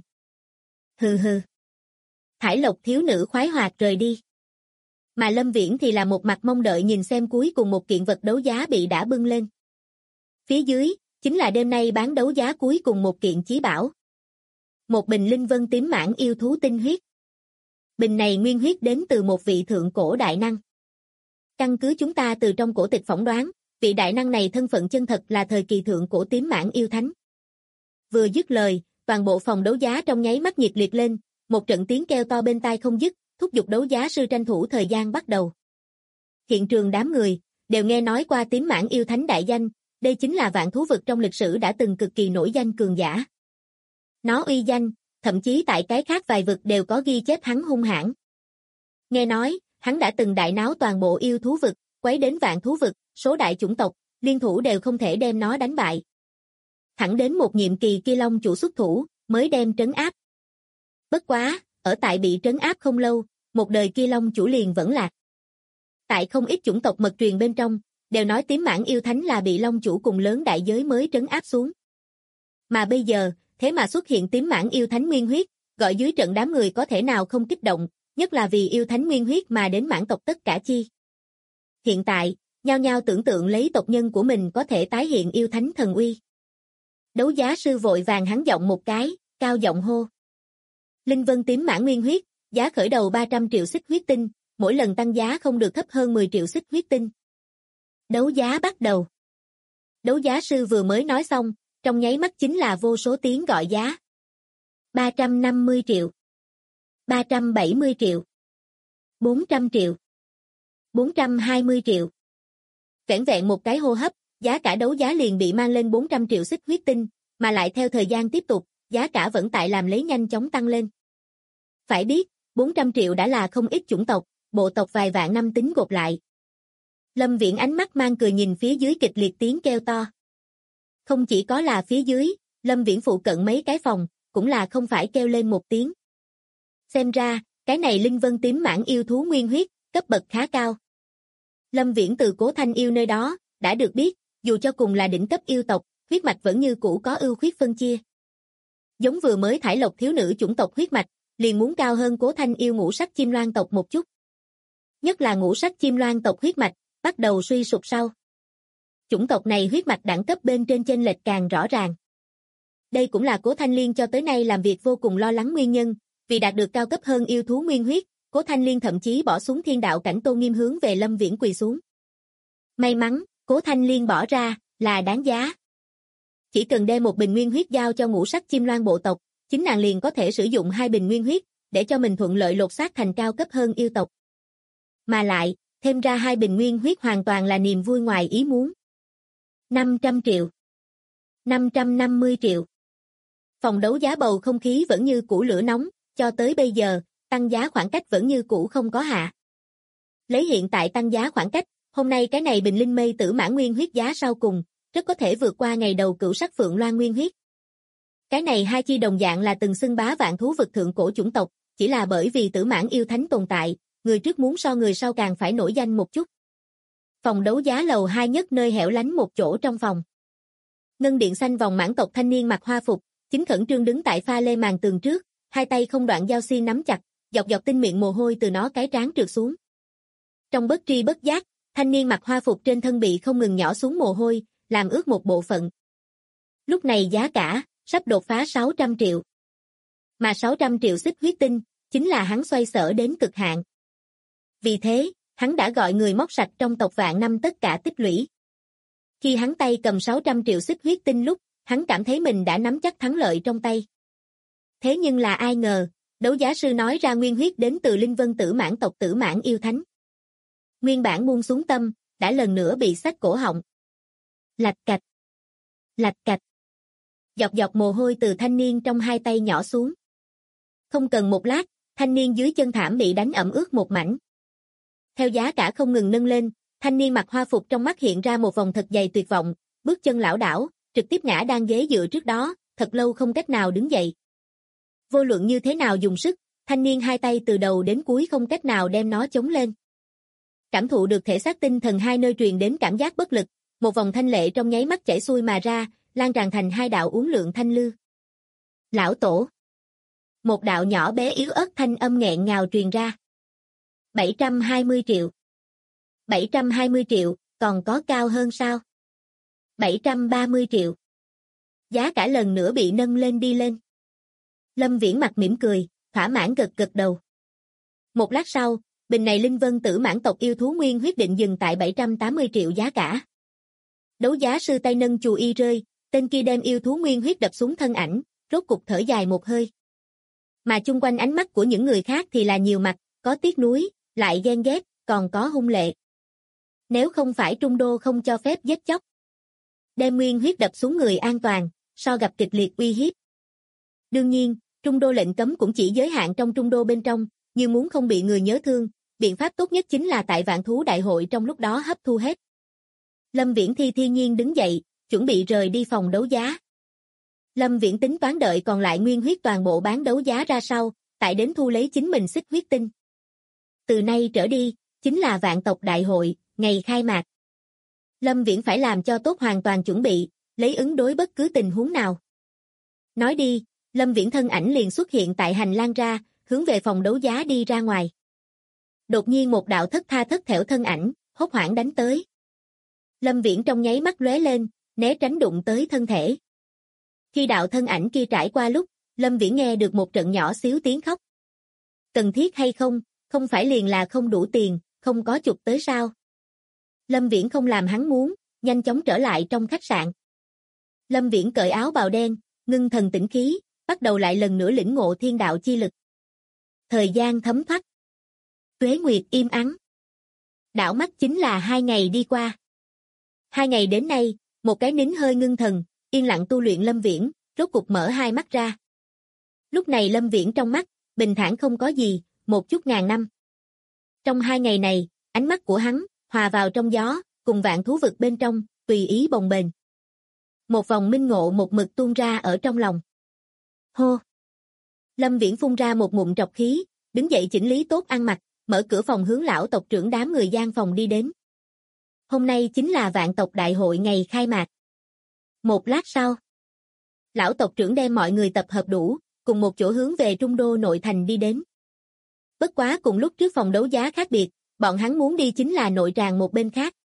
Hừ hừ. Thải Lộc thiếu nữ khoái hoạt rời đi. Mà Lâm Viễn thì là một mặt mong đợi nhìn xem cuối cùng một kiện vật đấu giá bị đã bưng lên. Phía dưới, chính là đêm nay bán đấu giá cuối cùng một kiện chí bảo. Một bình linh vân tím mãng yêu thú tinh huyết. Bình này nguyên huyết đến từ một vị thượng cổ đại năng. Căn cứ chúng ta từ trong cổ tịch phỏng đoán, vị đại năng này thân phận chân thật là thời kỳ thượng cổ tím mãng yêu thánh. Vừa dứt lời, toàn bộ phòng đấu giá trong nháy mắt nhiệt liệt lên, một trận tiếng kêu to bên tai không dứt, thúc giục đấu giá sư tranh thủ thời gian bắt đầu. Hiện trường đám người, đều nghe nói qua tím mãng yêu thánh đại danh, đây chính là vạn thú vực trong lịch sử đã từng cực kỳ nổi danh cường giả. Nó uy danh, thậm chí tại cái khác vài vực đều có ghi chép hắn hung hãn. Nghe nói, hắn đã từng đại náo toàn bộ yêu thú vực, quấy đến vạn thú vực, số đại chủng tộc, liên thủ đều không thể đem nó đánh bại. Thẳng đến một nhiệm kỳ kia Long chủ xuất thủ, mới đem trấn áp. Bất quá, ở tại bị trấn áp không lâu, một đời kia Long chủ liền vẫn lạc. Tại không ít chủng tộc mật truyền bên trong, đều nói tím mãng yêu thánh là bị Long chủ cùng lớn đại giới mới trấn áp xuống. Mà bây giờ, thế mà xuất hiện tím mãng yêu thánh nguyên huyết, gọi dưới trận đám người có thể nào không kích động, nhất là vì yêu thánh nguyên huyết mà đến mãn tộc tất cả chi. Hiện tại, nhao nhao tưởng tượng lấy tộc nhân của mình có thể tái hiện yêu thánh thần uy. Đấu giá sư vội vàng hắn giọng một cái, cao giọng hô. Linh vân tím mãn nguyên huyết, giá khởi đầu 300 triệu xích huyết tinh, mỗi lần tăng giá không được thấp hơn 10 triệu xích huyết tinh. Đấu giá bắt đầu. Đấu giá sư vừa mới nói xong, trong nháy mắt chính là vô số tiếng gọi giá. 350 triệu. 370 triệu. 400 triệu. 420 triệu. Vẻn vẹn một cái hô hấp, giá cả đấu giá liền bị mang lên 400 triệu xích huyết tinh, mà lại theo thời gian tiếp tục, giá cả vẫn tại làm lấy nhanh chóng tăng lên. Phải biết, 400 triệu đã là không ít chủng tộc, bộ tộc vài vạn năm tính gộp lại. Lâm Viễn ánh mắt mang cười nhìn phía dưới kịch liệt tiếng kêu to. Không chỉ có là phía dưới, Lâm Viễn phụ cận mấy cái phòng, cũng là không phải kêu lên một tiếng. Xem ra, cái này linh vân tím mãn yêu thú nguyên huyết, cấp bậc khá cao. Lâm Viễn từ Cố Thanh Yêu nơi đó, đã được biết, dù cho cùng là đỉnh cấp yêu tộc, huyết mạch vẫn như cũ có ưu khuyết phân chia. Giống vừa mới thải lộc thiếu nữ chủng tộc huyết mạch, liền muốn cao hơn Cố Thanh Yêu ngũ sắc chim loan tộc một chút. Nhất là ngũ sắc chim loan tộc huyết mạch, bắt đầu suy sụp sau. Chủng tộc này huyết mạch đẳng cấp bên trên chênh lệch càng rõ ràng. Đây cũng là Cố Thanh Liên cho tới nay làm việc vô cùng lo lắng nguyên nhân, vì đạt được cao cấp hơn yêu thú nguyên huyết, Cố Thanh Liên thậm chí bỏ xuống thiên đạo cảnh tôn nghiêm hướng về Lâm Viễn quỳ xuống. May mắn, Cố Thanh Liên bỏ ra, là đáng giá. Chỉ cần đem một bình nguyên huyết giao cho ngũ sắc chim loan bộ tộc, chính nàng liền có thể sử dụng 2 bình nguyên huyết, để cho mình thuận lợi lột xác thành cao cấp hơn yêu tộc. Mà lại, thêm ra 2 bình nguyên huyết hoàn toàn là niềm vui ngoài ý muốn. 500 triệu. 550 triệu. Phòng đấu giá bầu không khí vẫn như cũ lửa nóng, cho tới bây giờ, tăng giá khoảng cách vẫn như cũ không có hạ. Lấy hiện tại tăng giá khoảng cách, hôm nay cái này bình linh mây tử mãn nguyên huyết giá sau cùng, rất có thể vượt qua ngày đầu cửu sắc phượng loan nguyên huyết. Cái này hai chi đồng dạng là từng xưng bá vạn thú vực thượng cổ chủng tộc, chỉ là bởi vì tử mãn yêu thánh tồn tại, người trước muốn so người sau càng phải nổi danh một chút. Phòng đấu giá lầu 2 nhất nơi hẻo lánh một chỗ trong phòng. Ngân điện xanh vòng mãn tộc thanh niên mặc hoa phục, chính khẩn trương đứng tại pha lê màn tường trước, hai tay không đoạn dao xi nắm chặt, dọc dọc tinh miệng mồ hôi từ nó cái trán trượt xuống. Trong bất tri bất giác, thanh niên mặc hoa phục trên thân bị không ngừng nhỏ xuống mồ hôi, làm ướt một bộ phận. Lúc này giá cả sắp đột phá 600 triệu. Mà 600 triệu xích huyết tinh, chính là hắn xoay sở đến cực hạn. Vì thế, hắn đã gọi người móc sạch trong tộc vạn năm tất cả tích lũy. Khi hắn tay cầm 600 triệu xích huyết tinh lúc, hắn cảm thấy mình đã nắm chắc thắng lợi trong tay. Thế nhưng là ai ngờ, đấu giá sư nói ra nguyên huyết đến từ linh vân tử mãn tộc tử mãn yêu thánh. Nguyên bản buông xuống tâm, đã lần nữa bị xách cổ họng. Lạch cạch. Lạch cạch. Dọc dọc mồ hôi từ thanh niên trong hai tay nhỏ xuống. Không cần một lát, thanh niên dưới chân thảm bị đánh ẩm ướt một mảnh. Theo giá cả không ngừng nâng lên, thanh niên mặc hoa phục trong mắt hiện ra một vòng thật dày tuyệt vọng, bước chân lảo đảo, trực tiếp ngã đang ghế dựa trước đó, thật lâu không cách nào đứng dậy. Vô luận như thế nào dùng sức, thanh niên hai tay từ đầu đến cuối không cách nào đem nó chống lên. Cảm thụ được thể xác tinh thần hai nơi truyền đến cảm giác bất lực, một vòng thanh lệ trong nháy mắt chảy xuôi mà ra, lan tràn thành hai đạo uốn lượn thanh lư. Lão tổ. Một đạo nhỏ bé yếu ớt thanh âm nghẹn ngào truyền ra. 720 triệu. 720 triệu, còn có cao hơn sao? 730 triệu. Giá cả lần nữa bị nâng lên đi lên. Lâm Viễn mặt mỉm cười, thỏa mãn gật gật đầu. Một lát sau, bình này linh vân tử mãn tộc yêu thú nguyên huyết định dừng tại 780 triệu giá cả. Đấu giá sư tay nâng chù y rơi, tên kia đem yêu thú nguyên huyết đập xuống thân ảnh, rốt cục thở dài một hơi. Mà chung quanh ánh mắt của những người khác thì là nhiều mặt, có tiếc nuối, lại ghen ghét, còn có hung lệ. Nếu không phải Trung Đô không cho phép giết chóc, đem nguyên huyết đập xuống người an toàn, so gặp kịch liệt uy hiếp. Đương nhiên, Trung Đô lệnh cấm cũng chỉ giới hạn trong Trung Đô bên trong, như muốn không bị người nhớ thương, biện pháp tốt nhất chính là tại vạn thú đại hội trong lúc đó hấp thu hết. Lâm Viễn thiên nhiên đứng dậy, chuẩn bị rời đi phòng đấu giá. Lâm Viễn tính toán đợi còn lại nguyên huyết toàn bộ bán đấu giá ra sau, tại đến thu lấy chính mình xích huyết tinh. Từ nay trở đi, chính là vạn tộc đại hội, ngày khai mạc. Lâm Viễn phải làm cho tốt hoàn toàn chuẩn bị, lấy ứng đối bất cứ tình huống nào. Nói đi, Lâm Viễn thân ảnh liền xuất hiện tại hành lang ra, hướng về phòng đấu giá đi ra ngoài. Đột nhiên một đạo thất tha thất thểu thân ảnh, hốt hoảng đánh tới. Lâm Viễn trong nháy mắt lóe lên, né tránh đụng tới thân thể. Khi đạo thân ảnh kia trải qua lúc, Lâm Viễn nghe được một trận nhỏ xíu tiếng khóc. Cần thiết hay không, không phải liền là không đủ tiền, không có chụp tới sao? Lâm Viễn không làm hắn muốn, nhanh chóng trở lại trong khách sạn. Lâm Viễn cởi áo bào đen, ngưng thần tĩnh khí, bắt đầu lại lần nữa lĩnh ngộ thiên đạo chi lực. Thời gian thấm thoát. Tuế nguyệt im ắng. Đảo mắt chính là 2 ngày đi qua. 2 ngày đến nay, một cái nín hơi ngưng thần, yên lặng tu luyện Lâm Viễn, rốt cục mở hai mắt ra. Lúc này Lâm Viễn trong mắt, bình thản không có gì, một chút ngàn năm. Trong 2 ngày này, ánh mắt của hắn, hòa vào trong gió, cùng vạn thú vực bên trong, tùy ý bồng bềnh. Một vòng minh ngộ một mực tuôn ra ở trong lòng. Hô! Lâm Viễn phun ra một ngụm trọc khí, đứng dậy chỉnh lý tốt ăn mặc, mở cửa phòng hướng lão tộc trưởng đám người gian phòng đi đến. Hôm nay chính là vạn tộc đại hội ngày khai mạc. Một lát sau, lão tộc trưởng đem mọi người tập hợp đủ, cùng một chỗ hướng về Trung Đô nội thành đi đến. Bất quá cùng lúc trước phòng đấu giá khác biệt, bọn hắn muốn đi chính là nội tràng một bên khác.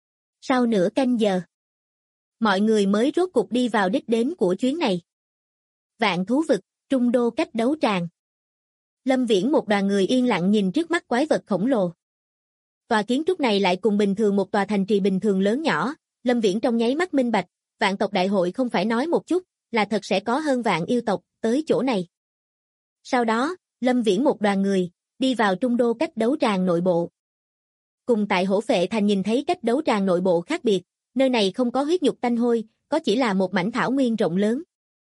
Sau nửa canh giờ, mọi người mới rốt cục đi vào đích đến của chuyến này. Vạn thú vực, Trung Đô cách đấu tràng. Lâm Viễn một đoàn người yên lặng nhìn trước mắt quái vật khổng lồ. Tòa kiến trúc này lại cùng bình thường một tòa thành trì bình thường lớn nhỏ, Lâm Viễn trong nháy mắt minh bạch, vạn tộc đại hội không phải nói một chút, là thật sẽ có hơn vạn yêu tộc tới chỗ này. Sau đó, Lâm Viễn một đoàn người đi vào Trung Đô cách đấu tràng nội bộ. Cùng tại Hổ Phệ Thành nhìn thấy cách đấu tràng nội bộ khác biệt, nơi này không có huyết nhục tanh hôi, có chỉ là một mảnh thảo nguyên rộng lớn.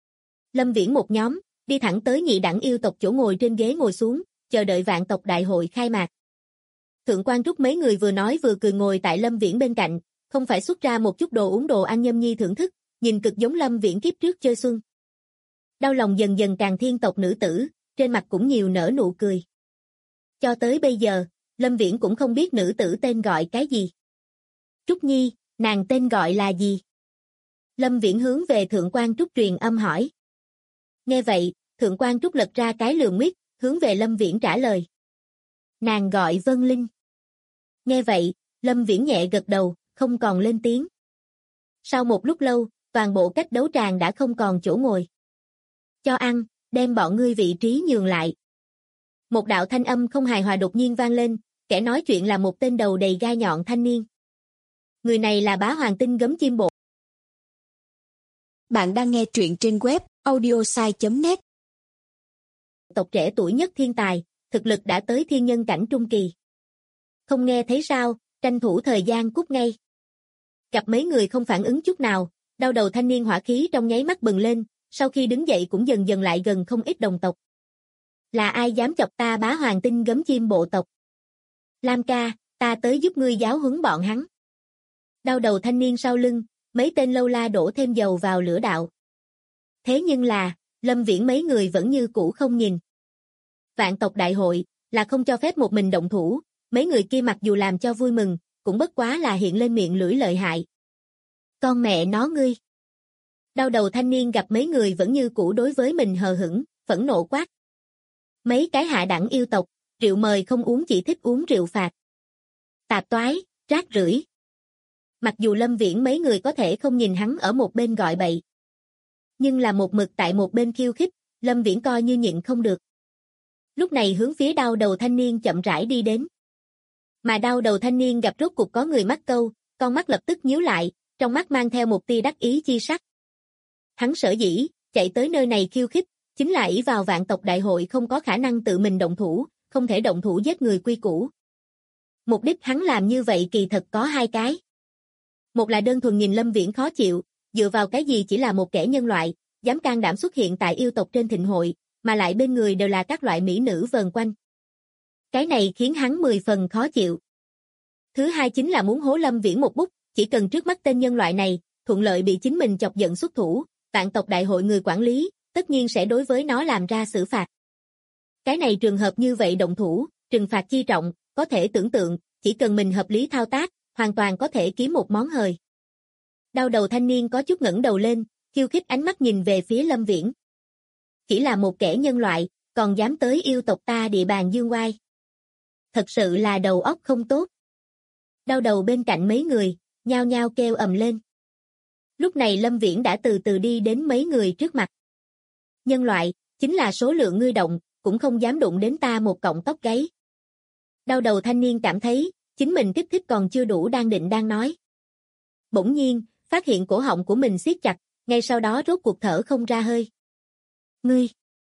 Lâm Viễn một nhóm đi thẳng tới nhị đẳng yêu tộc chỗ ngồi trên ghế ngồi xuống, chờ đợi vạn tộc đại hội khai mạc. Thượng quan Trúc mấy người vừa nói vừa cười ngồi tại Lâm Viễn bên cạnh, không phải xuất ra một chút đồ uống đồ ăn nhâm nhi thưởng thức, nhìn cực giống Lâm Viễn kiếp trước chơi xuân. Đau lòng dần dần càng thiên tộc nữ tử, trên mặt cũng nhiều nở nụ cười. Cho tới bây giờ, Lâm Viễn cũng không biết nữ tử tên gọi cái gì. Trúc Nhi, nàng tên gọi là gì? Lâm Viễn hướng về Thượng quan Trúc truyền âm hỏi. Nghe vậy, Thượng quan Trúc lật ra cái lườm nguyết, hướng về Lâm Viễn trả lời. Nàng gọi Vân Linh. Nghe vậy, Lâm Viễn nhẹ gật đầu, không còn lên tiếng. Sau một lúc lâu, toàn bộ cách đấu tràng đã không còn chỗ ngồi. Cho ăn, đem bọn ngươi vị trí nhường lại. Một đạo thanh âm không hài hòa đột nhiên vang lên, kẻ nói chuyện là một tên đầu đầy gai nhọn thanh niên. Người này là Bá Hoàng Tinh Gấm Chim Bộ. Bạn đang nghe truyện trên web audiosai.net. Tộc trẻ tuổi nhất thiên tài, thực lực đã tới thiên nhân cảnh trung kỳ. Không nghe thấy sao, tranh thủ thời gian cút ngay. Gặp mấy người không phản ứng chút nào, đau đầu thanh niên hỏa khí trong nháy mắt bừng lên, sau khi đứng dậy cũng dần dần lại gần không ít đồng tộc. Là ai dám chọc ta Bá Hoàng Tinh Gấm Chim Bộ tộc? Lam ca, ta tới giúp ngươi giáo huấn bọn hắn. Đau đầu thanh niên sau lưng, mấy tên lâu la đổ thêm dầu vào lửa đạo. Thế nhưng là, Lâm Viễn mấy người vẫn như cũ không nhìn. Vạn tộc đại hội, là không cho phép một mình động thủ, mấy người kia mặc dù làm cho vui mừng, cũng bất quá là hiện lên miệng lưỡi lợi hại. Con mẹ nó ngươi. Đau đầu thanh niên gặp mấy người vẫn như cũ đối với mình hờ hững, phẫn nộ quát. Mấy cái hạ đẳng yêu tộc, rượu mời không uống chỉ thích uống rượu phạt. Tạp toái, rác rưởi. Mặc dù Lâm Viễn mấy người có thể không nhìn hắn ở một bên gọi bậy, nhưng là một mực tại một bên khiêu khích, Lâm Viễn coi như nhịn không được. Lúc này hướng phía đau đầu thanh niên chậm rãi đi đến. Mà đau đầu thanh niên gặp rốt cục có người mắc câu, con mắt lập tức nhíu lại, trong mắt mang theo một tia đắc ý chi sắc. Hắn sở dĩ chạy tới nơi này khiêu khích, chính là ỷ vào vạn tộc đại hội không có khả năng tự mình động thủ, không thể động thủ giết người quy củ. Mục đích hắn làm như vậy kỳ thật có hai cái. Một là đơn thuần nhìn Lâm Viễn khó chịu, dựa vào cái gì chỉ là một kẻ nhân loại, dám can đảm xuất hiện tại yêu tộc trên thịnh hội, mà lại bên người đều là các loại mỹ nữ vờn quanh. Cái này khiến hắn 10 phần khó chịu. Thứ hai chính là muốn hố Lâm Viễn một bút, chỉ cần trước mắt tên nhân loại này, thuận lợi bị chính mình chọc giận xuất thủ, vạn tộc đại hội người quản lý, tất nhiên sẽ đối với nó làm ra xử phạt. Cái này trường hợp như vậy động thủ, trừng phạt chi trọng, có thể tưởng tượng, chỉ cần mình hợp lý thao tác, hoàn toàn có thể kiếm một món hời. Đau đầu thanh niên có chút ngẩng đầu lên, khiêu khích ánh mắt nhìn về phía Lâm Viễn. chỉ là một kẻ nhân loại, còn dám tới yêu tộc ta địa bàn dương oai. Thật sự là đầu óc không tốt. Đau đầu bên cạnh mấy người, nhao nhao kêu ầm lên. Lúc này Lâm Viễn đã từ từ đi đến mấy người trước mặt. Nhân loại, chính là số lượng ngươi động, cũng không dám đụng đến ta một cọng tóc gáy. Đau đầu thanh niên cảm thấy, chính mình kích thích còn chưa đủ đang nói. Bỗng nhiên, phát hiện cổ họng của mình siết chặt, ngay sau đó rốt cuộc thở không ra hơi. Ngươi!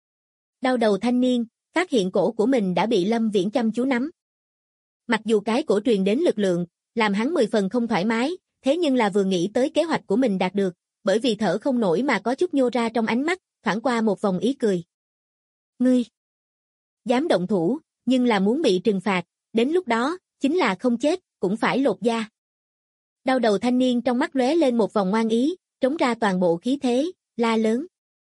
Đau đầu thanh niên, phát hiện cổ của mình đã bị Lâm Viễn chăm chú nắm. Mặc dù cái cổ truyền đến lực lượng, làm hắn 10 phần không thoải mái, thế nhưng là vừa nghĩ tới kế hoạch của mình đạt được, bởi vì thở không nổi mà có chút nhô ra trong ánh mắt, thoảng qua một vòng ý cười. Ngươi! Dám động thủ, nhưng là muốn bị trừng phạt, đến lúc đó, chính là không chết, cũng phải lột da. Đau đầu thanh niên trong mắt lóe lên một vòng ngoan ý, trống ra toàn bộ khí thế, la lớn.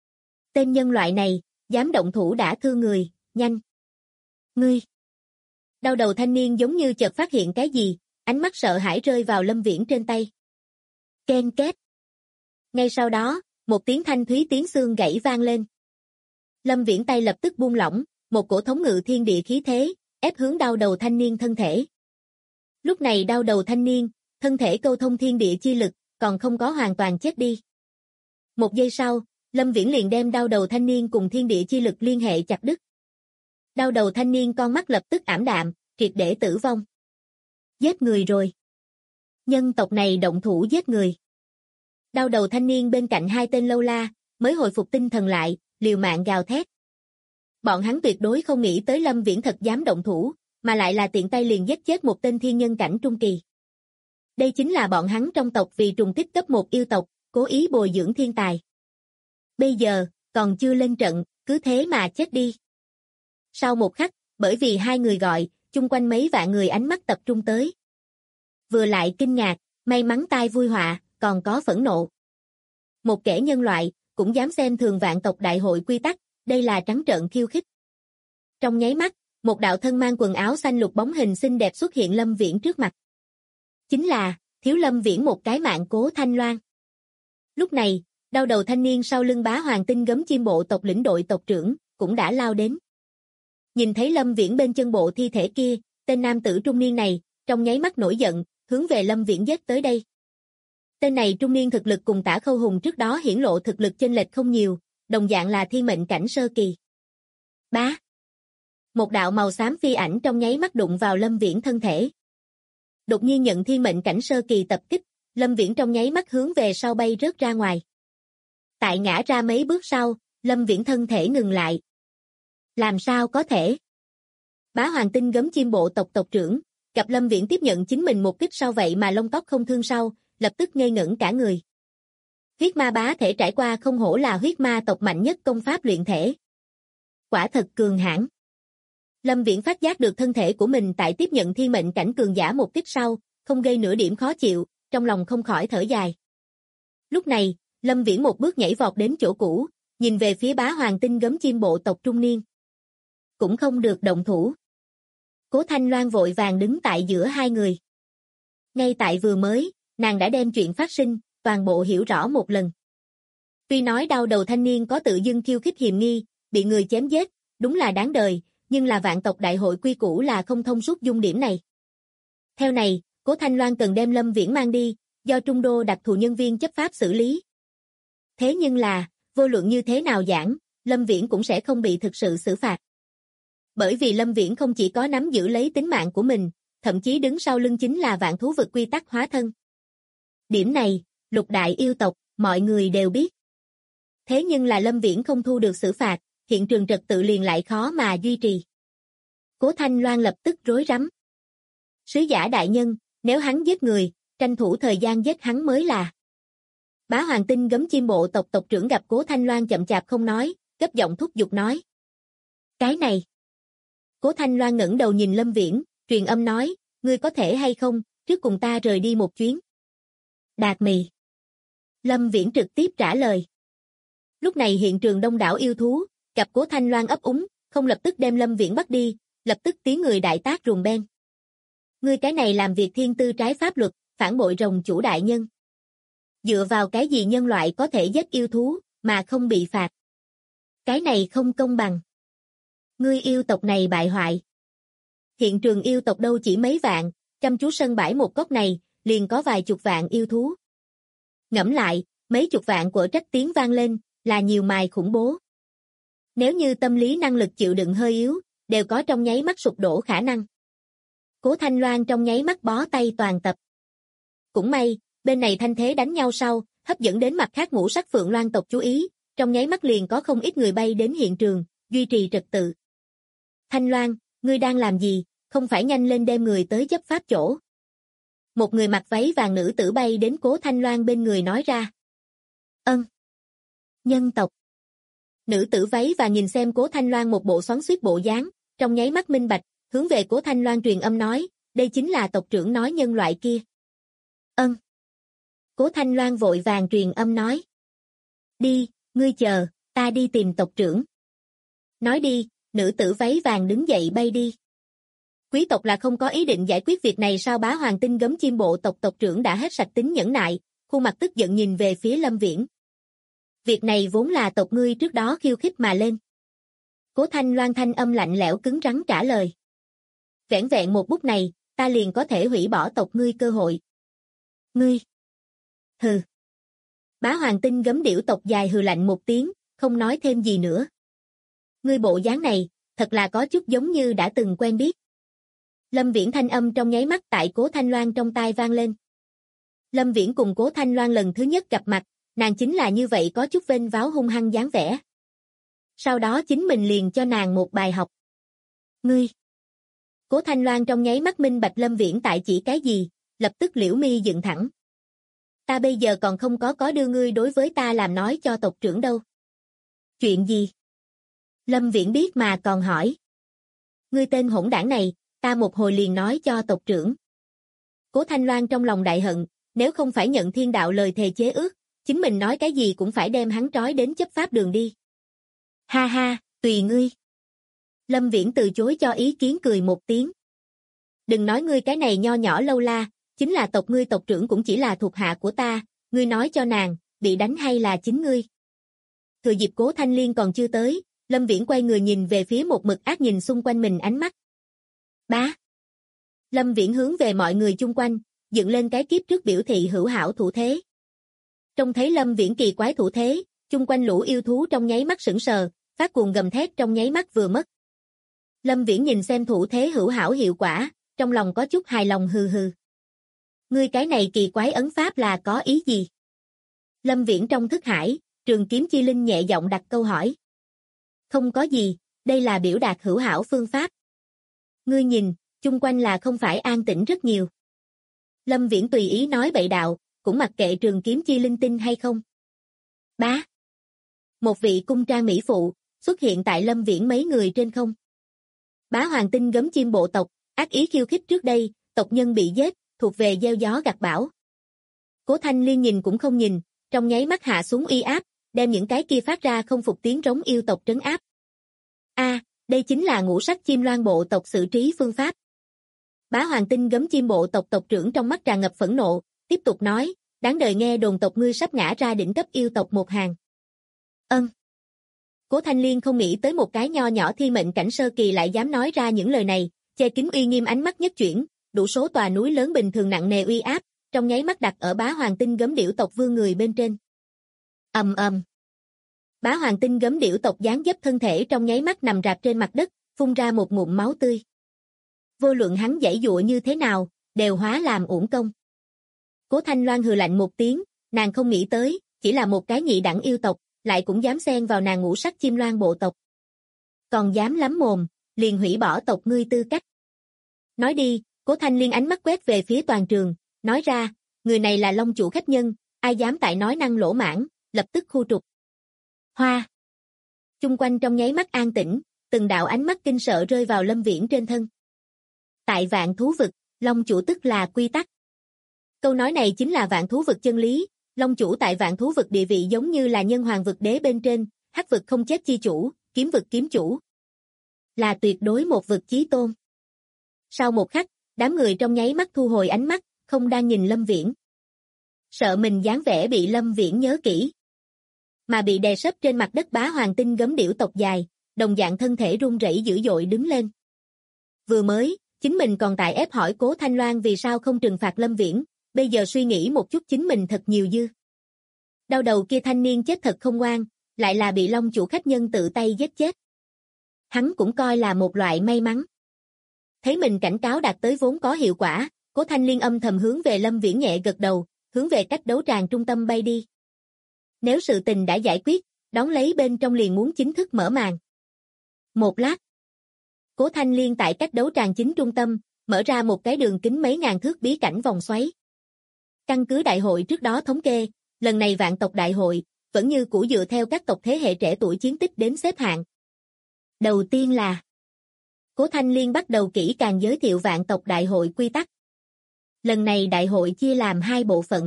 Tên nhân loại này, dám động thủ đã thương người, nhanh. Ngươi! Đau đầu thanh niên giống như chợt phát hiện cái gì, ánh mắt sợ hãi rơi vào Lâm Viễn trên tay. Ken két. Ngay sau đó, một tiếng thanh thúy tiếng xương gãy vang lên. Lâm Viễn tay lập tức buông lỏng, một cổ thống ngự thiên địa khí thế, ép hướng đau đầu thanh niên thân thể. Lúc này đau đầu thanh niên, thân thể câu thông thiên địa chi lực, còn không có hoàn toàn chết đi. Một giây sau, Lâm Viễn liền đem đau đầu thanh niên cùng thiên địa chi lực liên hệ chặt đứt. Đau đầu thanh niên con mắt lập tức ảm đạm, triệt để tử vong. Giết người rồi. Nhân tộc này động thủ giết người. Đau đầu thanh niên bên cạnh hai tên lâu la, mới hồi phục tinh thần lại, liều mạng gào thét. Bọn hắn tuyệt đối không nghĩ tới Lâm Viễn thật dám động thủ, mà lại là tiện tay liền giết chết một tên thiên nhân cảnh trung kỳ. Đây chính là bọn hắn trong tộc vì trùng kích cấp 1 yêu tộc, cố ý bồi dưỡng thiên tài. Bây giờ, còn chưa lên trận, cứ thế mà chết đi. Sau một khắc, bởi vì hai người gọi, chung quanh mấy vạn người ánh mắt tập trung tới. Vừa lại kinh ngạc, may mắn tai vui họa, còn có phẫn nộ. Một kẻ nhân loại, cũng dám xem thường vạn tộc đại hội quy tắc, đây là trắng trợn khiêu khích. Trong nháy mắt, một đạo thân mang quần áo xanh lục bóng hình xinh đẹp xuất hiện Lâm Viễn trước mặt. Chính là, thiếu Lâm Viễn một cái mạng Cố Thanh Loan. Lúc này, đau đầu thanh niên sau lưng Bá Hoàng Tinh Gấm Chim bộ tộc lĩnh đội tộc trưởng, cũng đã lao đến. Nhìn thấy Lâm Viễn bên chân bộ thi thể kia, tên nam tử trung niên này, trong nháy mắt nổi giận, hướng về Lâm Viễn giết tới đây. Tên này trung niên thực lực cùng Tả Khâu Hùng trước đó hiển lộ thực lực chênh lệch không nhiều, đồng dạng là thiên mệnh cảnh sơ kỳ. Bá! Một đạo màu xám phi ảnh trong nháy mắt đụng vào Lâm Viễn thân thể. Đột nhiên nhận thiên mệnh cảnh sơ kỳ tập kích, Lâm Viễn trong nháy mắt hướng về sau bay rớt ra ngoài. Tại ngã ra mấy bước sau, Lâm Viễn thân thể ngừng lại. Làm sao có thể? Bá Hoàng Tinh Gấm Chim bộ tộc tộc trưởng, gặp Lâm Viễn tiếp nhận chính mình một kích sau vậy mà lông tóc không thương sau, lập tức ngây ngẩn cả người. Huyết ma bá thể trải qua không hổ là huyết ma tộc mạnh nhất công pháp luyện thể. Quả thật cường hãn. Lâm Viễn phát giác được thân thể của mình tại tiếp nhận thiên mệnh cảnh cường giả một kích sau, không gây nửa điểm khó chịu, trong lòng không khỏi thở dài. Lúc này, Lâm Viễn một bước nhảy vọt đến chỗ cũ, nhìn về phía Bá Hoàng Tinh Gấm Chim bộ tộc trung niên. Cũng không được động thủ. Cố Thanh Loan vội vàng đứng tại giữa hai người. Ngay tại vừa mới, nàng đã đem chuyện phát sinh, toàn bộ hiểu rõ một lần. Tuy nói đau đầu thanh niên có tự dưng khiêu khích hiềm nghi, bị người chém giết, đúng là đáng đời, nhưng là vạn tộc đại hội quy củ là không thông suốt dung điểm này. Theo này, Cố Thanh Loan cần đem Lâm Viễn mang đi, do Trung Đô đặc thù nhân viên chấp pháp xử lý. Thế nhưng là, vô luận như thế nào giảng, Lâm Viễn cũng sẽ không bị thực sự xử phạt. Bởi vì Lâm Viễn không chỉ có nắm giữ lấy tính mạng của mình, thậm chí đứng sau lưng chính là vạn thú vực quy tắc hóa thân. Điểm này, lục đại yêu tộc, mọi người đều biết. Thế nhưng là Lâm Viễn không thu được xử phạt, hiện trường trật tự liền lại khó mà duy trì. Cố Thanh Loan lập tức rối rắm. Sứ giả đại nhân, nếu hắn giết người, tranh thủ thời gian giết hắn mới là. Bá Hoàng Tinh Gấm Chim bộ tộc tộc trưởng gặp Cố Thanh Loan chậm chạp không nói, gấp giọng thúc giục nói. Cái này. Cố Thanh Loan ngẩng đầu nhìn Lâm Viễn, truyền âm nói, ngươi có thể hay không, trước cùng ta rời đi một chuyến. Đạt mì. Lâm Viễn trực tiếp trả lời. Lúc này hiện trường đông đảo yêu thú, gặp Cố Thanh Loan ấp úng, không lập tức đem Lâm Viễn bắt đi, lập tức tiếng người đại tác rùng beng. Ngươi cái này làm việc thiên tư trái pháp luật, phản bội rồng chủ đại nhân. Dựa vào cái gì nhân loại có thể giết yêu thú, mà không bị phạt? Cái này không công bằng. Ngươi yêu tộc này bại hoại. Hiện trường yêu tộc đâu chỉ mấy vạn, chăm chú sân bãi một cốc này, liền có vài chục vạn yêu thú. Ngẫm lại, mấy chục vạn của trách tiếng vang lên, là nhiều mài khủng bố. Nếu như tâm lý năng lực chịu đựng hơi yếu, đều có trong nháy mắt sụp đổ khả năng. Cố Thanh Loan trong nháy mắt bó tay toàn tập. Cũng may, bên này thanh thế đánh nhau sau, hấp dẫn đến mặt khác ngũ sắc Phượng Loan tộc chú ý, trong nháy mắt liền có không ít người bay đến hiện trường, duy trì trật tự. Thanh Loan, ngươi đang làm gì, không phải nhanh lên đem người tới chấp pháp chỗ. Một người mặc váy vàng nữ tử bay đến Cố Thanh Loan bên người nói ra. Ân. Nhân tộc. Nữ tử váy và nhìn xem Cố Thanh Loan một bộ xoắn xuýt bộ dáng, trong nháy mắt minh bạch, hướng về Cố Thanh Loan truyền âm nói, đây chính là tộc trưởng nói nhân loại kia. Ân. Cố Thanh Loan vội vàng truyền âm nói. Đi, ngươi chờ, ta đi tìm tộc trưởng. Nói đi, nữ tử váy vàng đứng dậy bay đi. Quý tộc là không có ý định giải quyết việc này sao? Bá Hoàng Tinh Gấm Chim bộ tộc tộc trưởng đã hết sạch tính nhẫn nại, khuôn mặt tức giận nhìn về phía Lâm Viễn. Việc này vốn là tộc ngươi trước đó khiêu khích mà lên. Cố Thanh Loan thanh âm lạnh lẽo cứng rắn trả lời. Vẻn vẹn một bút này, ta liền có thể hủy bỏ tộc ngươi cơ hội. Ngươi. Hừ. Bá Hoàng Tinh Gấm điểu tộc dài hừ lạnh một tiếng, không nói thêm gì nữa. Ngươi bộ dáng này, thật là có chút giống như đã từng quen biết. Lâm Viễn thanh âm trong nháy mắt tại Cố Thanh Loan trong tai vang lên. Lâm Viễn cùng Cố Thanh Loan lần thứ nhất gặp mặt, nàng chính là như vậy có chút vênh váo hung hăng dáng vẻ. Sau đó chính mình liền cho nàng một bài học. Ngươi. Cố Thanh Loan trong nháy mắt minh bạch Lâm Viễn tại chỉ cái gì, lập tức liễu mi dựng thẳng. Ta bây giờ còn không có đưa ngươi đối với ta làm nói cho tộc trưởng đâu. Chuyện gì? Lâm Viễn biết mà còn hỏi. Ngươi tên hỗn đảng này, ta một hồi liền nói cho tộc trưởng. Cố Thanh Loan trong lòng đại hận, nếu không phải nhận thiên đạo lời thề chế ước, chính mình nói cái gì cũng phải đem hắn trói đến chấp pháp đường đi. Ha ha, tùy ngươi. Lâm Viễn từ chối cho ý kiến cười một tiếng. Đừng nói ngươi cái này nho nhỏ lâu la, chính là tộc ngươi tộc trưởng cũng chỉ là thuộc hạ của ta, ngươi nói cho nàng, bị đánh hay là chính ngươi. Thừa dịp Cố Thanh Liên còn chưa tới, Lâm Viễn quay người nhìn về phía một mực ác nhìn xung quanh mình ánh mắt. Bá. Lâm Viễn hướng về mọi người chung quanh, dựng lên cái kiếp trước biểu thị hữu hảo thủ thế. Trông thấy Lâm Viễn kỳ quái thủ thế, chung quanh lũ yêu thú trong nháy mắt sững sờ, phát cuồng gầm thét trong nháy mắt vừa mất. Lâm Viễn nhìn xem thủ thế hữu hảo hiệu quả, trong lòng có chút hài lòng hừ hừ. Ngươi cái này kỳ quái ấn pháp là có ý gì? Lâm Viễn trong thức hải, Trường Kiếm Chi Linh nhẹ giọng đặt câu hỏi. Không có gì, đây là biểu đạt hữu hảo phương pháp. Ngươi nhìn, chung quanh là không phải an tĩnh rất nhiều. Lâm Viễn tùy ý nói bậy đạo, cũng mặc kệ Trường Kiếm Chi Linh tin hay không. Bá. Một vị cung trang mỹ phụ, xuất hiện tại Lâm Viễn mấy người trên không. Bá Hoàng Tinh Gấm Chim bộ tộc, ác ý khiêu khích trước đây, tộc nhân bị giết, thuộc về gieo gió gặt bão. Cố Thanh Liên nhìn cũng không nhìn, trong nháy mắt hạ xuống uy áp, đem những cái kia phát ra không phục tiếng rống yêu tộc trấn áp. Đây chính là ngũ sắc chim loan bộ tộc xử trí phương pháp. Bá Hoàng Tinh Gấm Chim bộ tộc tộc trưởng trong mắt tràn ngập phẫn nộ, tiếp tục nói, đáng đời nghe đồn tộc ngươi sắp ngã ra đỉnh cấp yêu tộc một hàng. Ân. Cố Thanh Liên không nghĩ tới một cái nho nhỏ thi mệnh cảnh sơ kỳ lại dám nói ra những lời này, che kín uy nghiêm ánh mắt nhất chuyển, đủ số tòa núi lớn bình thường nặng nề uy áp, trong nháy mắt đặt ở Bá Hoàng Tinh Gấm điểu tộc vương người bên trên. Ầm ầm. Bá Hoàng Tinh Gấm điểu tộc dáng dấp thân thể trong nháy mắt nằm rạp trên mặt đất, phun ra một ngụm máu tươi. Vô luận hắn giãy giụa như thế nào, đều hóa làm uổng công. Cố Thanh Loan hừ lạnh một tiếng, nàng không nghĩ tới, chỉ là một cái nhị đẳng yêu tộc, lại cũng dám xen vào nàng ngũ sắc chim loan bộ tộc. Còn dám lắm mồm, liền hủy bỏ tộc ngươi tư cách. Nói đi, Cố Thanh Liên ánh mắt quét về phía toàn trường, nói ra, người này là Long chủ khách nhân, ai dám tại nói năng lỗ mãng, lập tức khu trục. Hoa. Chung quanh trong nháy mắt an tĩnh, từng đạo ánh mắt kinh sợ rơi vào Lâm Viễn trên thân. Tại vạn thú vực, Long chủ tức là quy tắc. Câu nói này chính là vạn thú vực chân lý, Long chủ tại vạn thú vực địa vị giống như là nhân hoàng vực đế bên trên, hắc vực không chết chi chủ, kiếm vực kiếm chủ. Là tuyệt đối một vực chí tôn. Sau một khắc, đám người trong nháy mắt thu hồi ánh mắt, không đang nhìn Lâm Viễn. Sợ mình dáng vẻ bị Lâm Viễn nhớ kỹ. mà bị đè sấp trên mặt đất Bá Hoàng Tinh gấm điểu tộc dài, đồng dạng thân thể run rẩy dữ dội đứng lên. Vừa mới, chính mình còn tại ép hỏi Cố Thanh Loan vì sao không trừng phạt Lâm Viễn, bây giờ suy nghĩ một chút chính mình thật nhiều dư. Đau đầu kia thanh niên chết thật không ngoan, lại là bị Long chủ khách nhân tự tay giết chết. Hắn cũng coi là một loại may mắn. Thấy mình cảnh cáo đạt tới vốn có hiệu quả, Cố Thanh Liên âm thầm hướng về Lâm Viễn nhẹ gật đầu, hướng về cách đấu tràng trung tâm bay đi. Nếu sự tình đã giải quyết, đón lấy bên trong liền muốn chính thức mở màn. Một lát, Cố Thanh Liên tại cách đấu tràng chính trung tâm, mở ra một cái đường kính mấy ngàn thước bí cảnh vòng xoáy. Căn cứ đại hội trước đó thống kê, lần này vạn tộc đại hội, vẫn như cũ dựa theo các tộc thế hệ trẻ tuổi chiến tích đến xếp hạng. Đầu tiên là Cố Thanh Liên bắt đầu kỹ càng giới thiệu vạn tộc đại hội quy tắc. Lần này đại hội chia làm 2 bộ phận.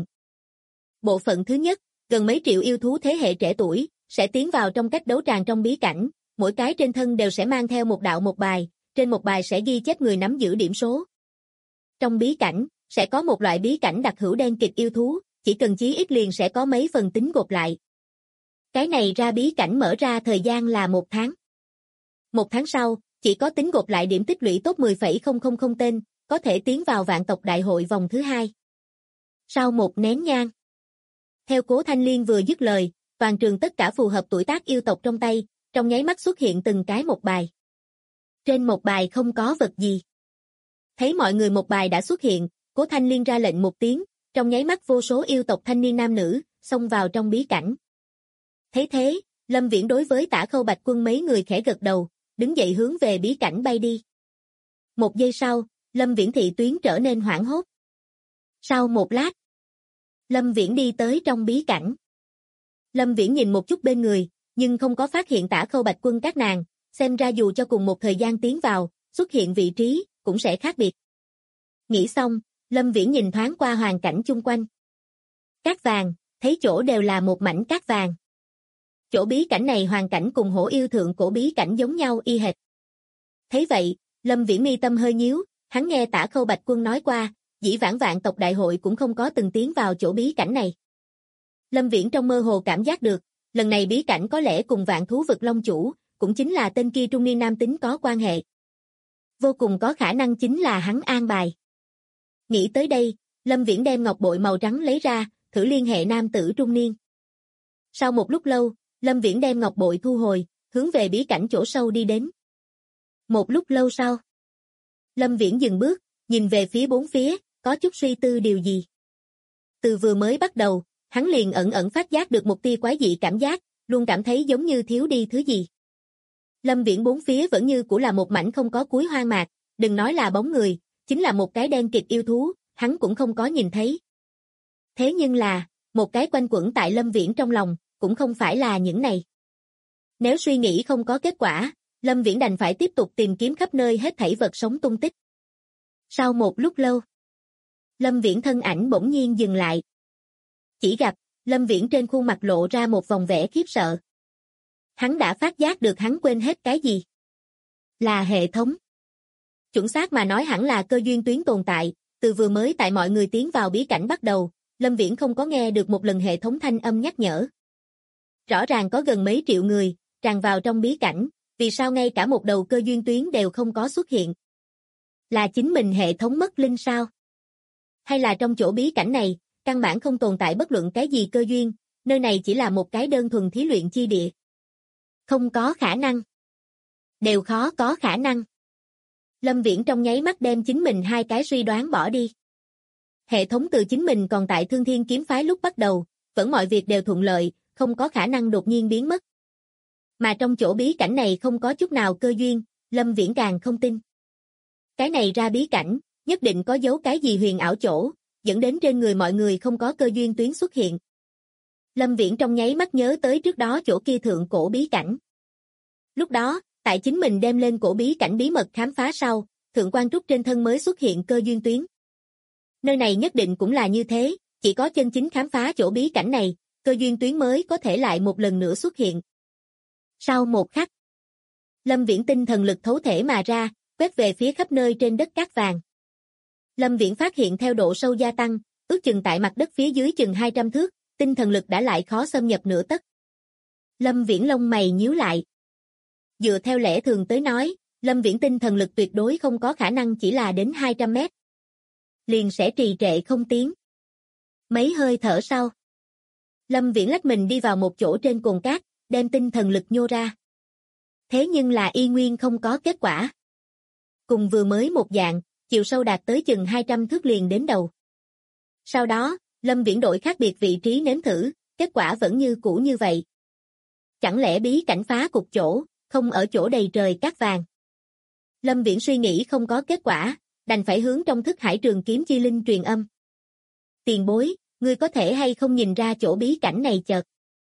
Bộ phận thứ nhất, gần mấy triệu yêu thú thế hệ trẻ tuổi, sẽ tiến vào trong cách đấu tràng trong bí cảnh, mỗi cái trên thân đều sẽ mang theo một đạo một bài, trên một bài sẽ ghi chép người nắm giữ điểm số. Trong bí cảnh, sẽ có một loại bí cảnh đặc hữu đen kịt yêu thú, chỉ cần chí ít liền sẽ có mấy phần tính gộp lại. Cái này ra bí cảnh mở ra thời gian là 1 tháng. 1 tháng sau, chỉ có tính gộp lại điểm tích lũy top 10,000 tên, có thể tiến vào vạn tộc đại hội vòng thứ 2. Sau một nén nhang. Theo Cố Thanh Liên vừa dứt lời, toàn trường tất cả phù hợp tuổi tác yêu tộc trong tay, trong nháy mắt xuất hiện từng cái một bài. Trên một bài không có vật gì. Thấy mọi người một bài đã xuất hiện, Cố Thanh Liên ra lệnh một tiếng, trong nháy mắt vô số yêu tộc thanh niên nam nữ, xông vào trong bí cảnh. Thấy thế, Lâm Viễn đối với Tả Khâu Bạch Quân mấy người khẽ gật đầu, đứng dậy hướng về bí cảnh bay đi. Một giây sau, Lâm Viễn thị tuyến trở nên hoảng hốt. Sau một lát, Lâm Viễn đi tới trong bí cảnh. Lâm Viễn nhìn một chút bên người, nhưng không có phát hiện Tả Khâu Bạch Quân các nàng, xem ra dù cho cùng một thời gian tiến vào, xuất hiện vị trí, cũng sẽ khác biệt. Nghĩ xong, Lâm Viễn nhìn thoáng qua hoàn cảnh chung quanh. Cát vàng, thấy chỗ đều là một mảnh cát vàng. Chỗ bí cảnh này hoàn cảnh cùng Hổ Yêu thượng cổ bí cảnh giống nhau y hệt. Thấy vậy, Lâm Viễn mi tâm hơi nhíu, hắn nghe Tả Khâu Bạch Quân nói qua, dĩ vãng vạn tộc đại hội cũng không có từng tiến vào chỗ bí cảnh này. Lâm Viễn trong mơ hồ cảm giác được, lần này bí cảnh có lẽ cùng vạn thú vực Long chủ, cũng chính là tên kia trung niên nam tính có quan hệ. Vô cùng có khả năng chính là hắn an bài. Nghĩ tới đây, Lâm Viễn đem ngọc bội màu trắng lấy ra, thử liên hệ nam tử trung niên. Sau một lúc lâu, Lâm Viễn đem ngọc bội thu hồi, hướng về bí cảnh chỗ sâu đi đến. Một lúc lâu sau, Lâm Viễn dừng bước, nhìn về phía bốn phía, có chút suy tư điều gì. Từ vừa mới bắt đầu, hắn liền ẩn ẩn phát giác được một tia quái dị cảm giác, luôn cảm thấy giống như thiếu đi thứ gì. Lâm Viễn bốn phía vẫn như cũ là một mảnh không có cuối hoang mạc, đừng nói là bóng người, chính là một cái đen kịt yêu thú, hắn cũng không có nhìn thấy. Thế nhưng là, một cái quanh quẩn tại Lâm Viễn trong lòng, cũng không phải là những này. Nếu suy nghĩ không có kết quả, Lâm Viễn đành phải tiếp tục tìm kiếm khắp nơi hết thảy vật sống tung tích. Sau một lúc lâu, Lâm Viễn thân ảnh bỗng nhiên dừng lại. Chỉ gặp, Lâm Viễn trên khuôn mặt lộ ra một vòng vẻ khiếp sợ. Hắn đã phát giác được hắn quên hết cái gì? Là hệ thống. Chuẩn xác mà nói hẳn là cơ duyên tuyến tồn tại, từ vừa mới tại mọi người tiến vào bí cảnh bắt đầu, Lâm Viễn không có nghe được một lần hệ thống thanh âm nhắc nhở. Rõ ràng có gần mấy triệu người, tràn vào trong bí cảnh, vì sao ngay cả một đầu cơ duyên tuyến đều không có xuất hiện? Là chính mình hệ thống mất linh sao? Hay là trong chỗ bí cảnh này, căn bản không tồn tại bất luận cái gì cơ duyên, nơi này chỉ là một cái đơn thuần thí luyện chi địa? Không có khả năng. Đều khó có khả năng. Lâm Viễn trong nháy mắt đem chính mình hai cái suy đoán bỏ đi. Hệ thống từ chính mình còn tại Thương Thiên Kiếm Phái lúc bắt đầu, vẫn mọi việc đều thuận lợi, không có khả năng đột nhiên biến mất. Mà trong chỗ bí cảnh này không có chút nào cơ duyên, Lâm Viễn càng không tin. Cái này ra bí cảnh, nhất định có dấu cái gì huyền ảo chỗ, dẫn đến trên người mọi người không có cơ duyên tuyến xuất hiện. Lâm Viễn trong nháy mắt nhớ tới trước đó chỗ kia thượng cổ bí cảnh. Lúc đó, tại chính mình đem lên cổ bí cảnh bí mật khám phá sau, Thượng Quan Trúc trên thân mới xuất hiện cơ duyên tuyến. Nơi này nhất định cũng là như thế, chỉ có chân chính khám phá chỗ bí cảnh này, cơ duyên tuyến mới có thể lại một lần nữa xuất hiện. Sau một khắc, Lâm Viễn tinh thần lực thấu thể mà ra, quét về phía khắp nơi trên đất cát vàng. Lâm Viễn phát hiện theo độ sâu gia tăng, ước chừng tại mặt đất phía dưới chừng 200 thước, tinh thần lực đã lại khó xâm nhập nửa tấc. Lâm Viễn lông mày nhíu lại. Dựa theo lẽ thường tới nói, Lâm Viễn tinh thần lực tuyệt đối không có khả năng chỉ là đến 200 mét. Liền sẽ trì trệ không tiến. Mấy hơi thở sau. Lâm Viễn lách mình đi vào một chỗ trên cồn cát, đem tinh thần lực nhô ra. Thế nhưng là y nguyên không có kết quả. Cùng vừa mới một dạng, chiều sâu đạt tới chừng 200 thước liền đến đầu. Sau đó, Lâm Viễn đổi khác biệt vị trí nếm thử, kết quả vẫn như cũ như vậy. Chẳng lẽ bí cảnh phá cục chỗ, không ở chỗ đầy trời cát vàng. Lâm Viễn suy nghĩ không có kết quả, đành phải hướng trong thức hải trường kiếm chi linh truyền âm. Tiền bối, ngươi có thể hay không nhìn ra chỗ bí cảnh này chợt.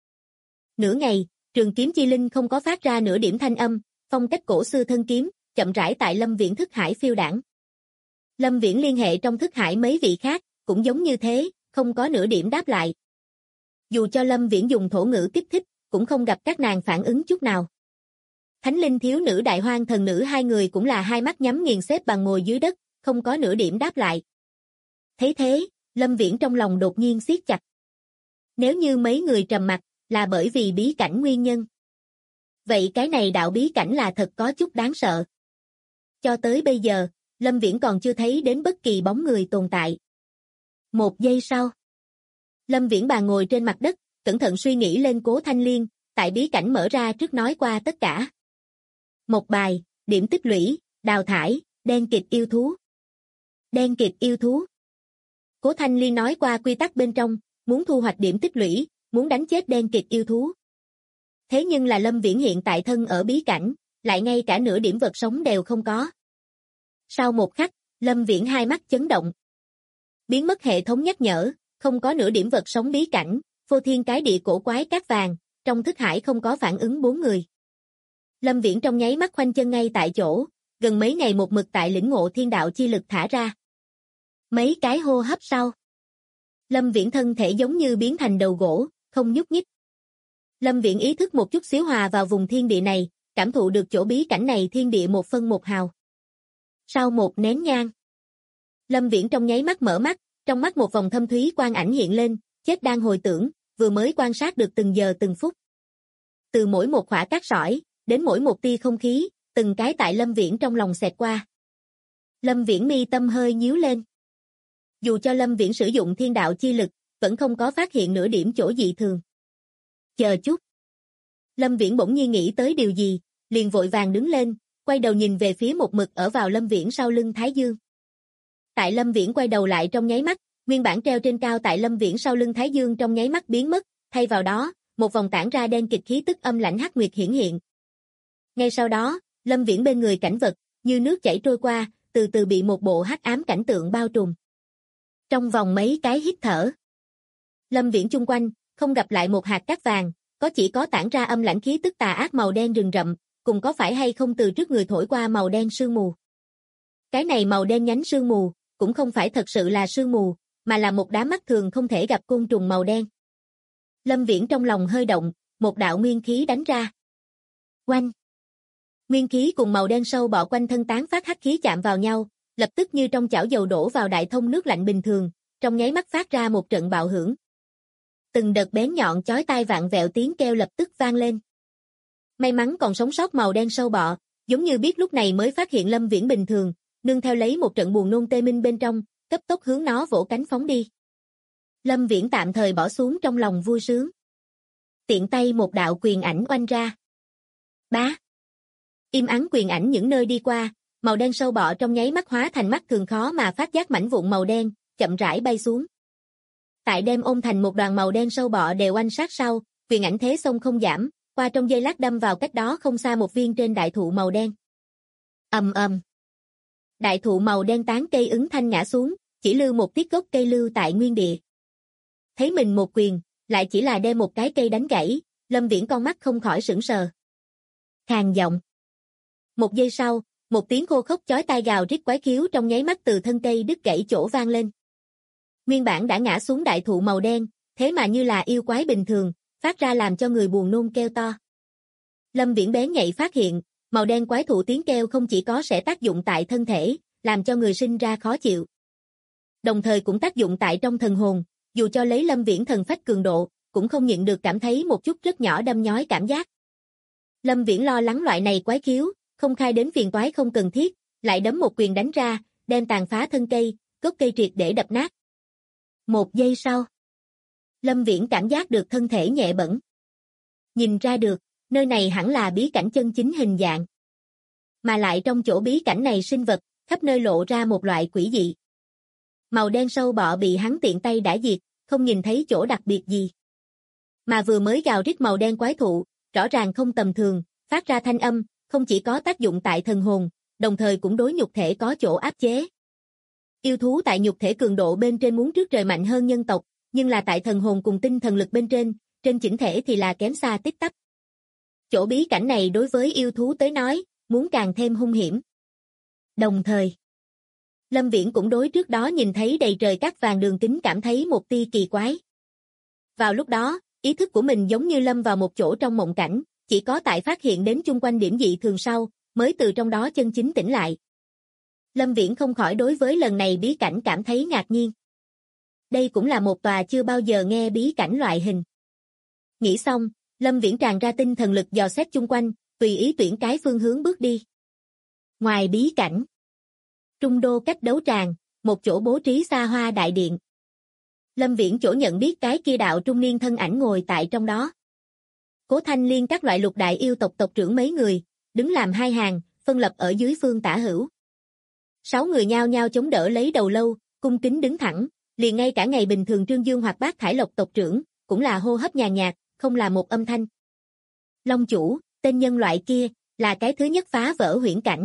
Nửa ngày, trường kiếm chi linh không có phát ra nửa điểm thanh âm, phong cách cổ xưa thân kiếm, chậm rãi tại Lâm Viễn thức hải phiêu đãng. Lâm Viễn liên hệ trong thức hải mấy vị khác, cũng giống như thế, không có nửa điểm đáp lại. Dù cho Lâm Viễn dùng thổ ngữ kích thích, cũng không gặp các nàng phản ứng chút nào. Thánh linh thiếu nữ đại hoang thần nữ hai người cũng là hai mắt nhắm nghiền xếp bằng ngồi dưới đất, không có nửa điểm đáp lại. Thấy thế, Lâm Viễn trong lòng đột nhiên siết chặt. Nếu như mấy người trầm mặc, là bởi vì bí cảnh nguyên nhân. Vậy cái này đạo bí cảnh là thật có chút đáng sợ. Cho tới bây giờ, Lâm Viễn còn chưa thấy đến bất kỳ bóng người tồn tại. Một giây sau, Lâm Viễn bà ngồi trên mặt đất, cẩn thận suy nghĩ lên Cố Thanh Liên, tại bí cảnh mở ra trước nói qua tất cả. Một bài, điểm tích lũy, đào thải, đen kịt yêu thú. Đen kịt yêu thú. Cố Thanh Liên nói qua quy tắc bên trong, muốn thu hoạch điểm tích lũy, muốn đánh chết đen kịt yêu thú. Thế nhưng là Lâm Viễn hiện tại thân ở bí cảnh, lại ngay cả nửa điểm vật sống đều không có. Sau một khắc, Lâm Viễn hai mắt chấn động. Biến mất hệ thống nhắc nhở, không có nửa điểm vật sống bí cảnh, phô thiên cái địa cổ quái cát vàng, trong thức hải không có phản ứng 4 người. Lâm Viễn trong nháy mắt khoanh chân ngay tại chỗ, gần mấy ngày một mực tại lĩnh ngộ thiên đạo chi lực thả ra. Mấy cái hô hấp sau. Lâm Viễn thân thể giống như biến thành đầu gỗ, không nhúc nhích. Lâm Viễn ý thức một chút xíu hòa vào vùng thiên địa này, cảm thụ được chỗ bí cảnh này thiên địa một phân một hào. Sau một nén nhang, Lâm Viễn trong nháy mắt mở mắt, trong mắt một vòng thâm thúy quang ảnh hiện lên, chết đang hồi tưởng, vừa mới quan sát được từng giờ từng phút. Từ mỗi một khỏa cát sỏi, đến mỗi một tia không khí, từng cái tại Lâm Viễn trong lòng xẹt qua. Lâm Viễn mi tâm hơi nhíu lên. Dù cho Lâm Viễn sử dụng thiên đạo chi lực, vẫn không có phát hiện nửa điểm chỗ dị thường. Chờ chút. Lâm Viễn bỗng nhiên nghĩ tới điều gì, liền vội vàng đứng lên, quay đầu nhìn về phía một mực ở vào Lâm Viễn sau lưng Thái Dương. Tại Lâm Viễn quay đầu lại trong nháy mắt, nguyên bản treo trên cao tại Lâm Viễn sau lưng Thái Dương trong nháy mắt biến mất, thay vào đó, một vòng tản ra đen kịt khí tức âm lãnh hắc nguyệt hiển hiện. Ngay sau đó, Lâm Viễn bên người cảnh vật, như nước chảy trôi qua, từ từ bị một bộ hắc ám cảnh tượng bao trùm. Trong vòng mấy cái hít thở, Lâm Viễn chung quanh, không gặp lại một hạt cát vàng, chỉ có tản ra âm lãnh khí tức tà ác màu đen rừng rậm, cùng có phải hay không từ trước người thổi qua màu đen sương mù. Cái này màu đen nhánh sương mù, cũng không phải thật sự là sương mù, mà là một đám mắt thường không thể gặp côn trùng màu đen. Lâm Viễn trong lòng hơi động, một đạo nguyên khí đánh ra. Oanh! Nguyên khí cùng màu đen sâu bọ quanh thân tán phát hắc khí chạm vào nhau, lập tức như trong chảo dầu đổ vào đại thông nước lạnh bình thường, trong nháy mắt phát ra một trận bạo hưởng. Từng đợt bén nhọn chói tai vạn vẹo tiếng kêu lập tức vang lên. May mắn còn sống sót màu đen sâu bọ, giống như biết lúc này mới phát hiện Lâm Viễn bình thường, nương theo lấy một trận buồn nôn tê minh bên trong, cấp tốc hướng nó vỗ cánh phóng đi. Lâm Viễn tạm thời bỏ xuống trong lòng vui sướng. Tiện tay một đạo quyền ảnh oanh ra. Bá! Im ắng quyền ảnh những nơi đi qua, màu đen sâu bọ trong nháy mắt hóa thành mắt thường khó mà phát giác mảnh vụn màu đen, chậm rãi bay xuống. Tại đem ôm thành một đoàn màu đen sâu bọ đều oanh sát sau, quyền ảnh thế xông không giảm, qua trong giây lát đâm vào cách đó không xa một viên trên đại thụ màu đen. Ầm ầm. Đại thụ màu đen tán cây ứng thanh ngã xuống, chỉ lưu một tiết gốc cây lưu tại nguyên địa. Thấy mình một quyền, lại chỉ là đem một cái cây đánh gãy, Lâm Viễn con mắt không khỏi sững sờ. Khàn giọng. Một giây sau, một tiếng khô khốc chói tai gào rít quái khiếu trong nháy mắt từ thân cây đứt gãy chỗ vang lên. Nguyên bản đã ngã xuống đại thụ màu đen, thế mà như là yêu quái bình thường, phát ra làm cho người buồn nôn kêu to. Lâm Viễn bén nhạy phát hiện, màu đen quái thụ tiếng kêu không chỉ có sẽ tác dụng tại thân thể, làm cho người sinh ra khó chịu. Đồng thời cũng tác dụng tại trong thần hồn, dù cho lấy Lâm Viễn thần phách cường độ, cũng không nhịn được cảm thấy một chút rất nhỏ đâm nhói cảm giác. Lâm Viễn lo lắng loại này quái khiếu, không khai đến phiền toái không cần thiết, lại đấm một quyền đánh ra, đem tàn phá thân cây, gốc cây triệt để đập nát. 1 giây sau, Lâm Viễn cảm giác được thân thể nhẹ bẫng. Nhìn ra được, nơi này hẳn là bí cảnh chân chính hình dạng. Mà lại trong chỗ bí cảnh này sinh vật, khắp nơi lộ ra một loại quỷ dị. Màu đen sâu bọ bị hắn tiện tay đã diệt, không nhìn thấy chỗ đặc biệt gì. Mà vừa mới gào rít màu đen quái thụ, rõ ràng không tầm thường, phát ra thanh âm, không chỉ có tác dụng tại thần hồn, đồng thời cũng đối nhục thể có chỗ áp chế. Yêu thú tại nhục thể cường độ bên trên muốn trước trời mạnh hơn nhân tộc, nhưng là tại thần hồn cùng tinh thần lực bên trên chỉnh thể thì là kém xa tít tắp. Chỗ bí cảnh này đối với yêu thú tới nói, muốn càng thêm hung hiểm. Đồng thời, Lâm Viễn cũng đối trước đó nhìn thấy đầy trời cát vàng đường kính cảm thấy một tia kỳ quái. Vào lúc đó, ý thức của mình giống như lâm vào một chỗ trong mộng cảnh, chỉ có tại phát hiện đến chung quanh điểm dị thường sau, mới từ trong đó chân chính tỉnh lại. Lâm Viễn không khỏi đối với lần này bí cảnh cảm thấy ngạc nhiên. Đây cũng là một tòa chưa bao giờ nghe bí cảnh loại hình. Nghĩ xong, Lâm Viễn tràn ra tinh thần lực dò xét chung quanh, tùy ý tuyển cái phương hướng bước đi. Ngoài bí cảnh, Trung đô cách đấu tràng, một chỗ bố trí xa hoa đại điện. Lâm Viễn chỗ nhận biết cái kia đạo trung niên thân ảnh ngồi tại trong đó. Cố Thanh Liên các loại lục đại yêu tộc tộc trưởng mấy người, đứng làm hai hàng, phân lập ở dưới phương tả hữu. 6 người nhao nhao chống đỡ lấy đầu lâu, cung kính đứng thẳng, liền ngay cả ngày bình thường Trương Dương hoặc Bác Thải Lộc tộc trưởng, cũng là hô hấp nhàn nhạt, không là một âm thanh. Long chủ, tên nhân loại kia, là cái thứ nhất phá vỡ huyễn cảnh.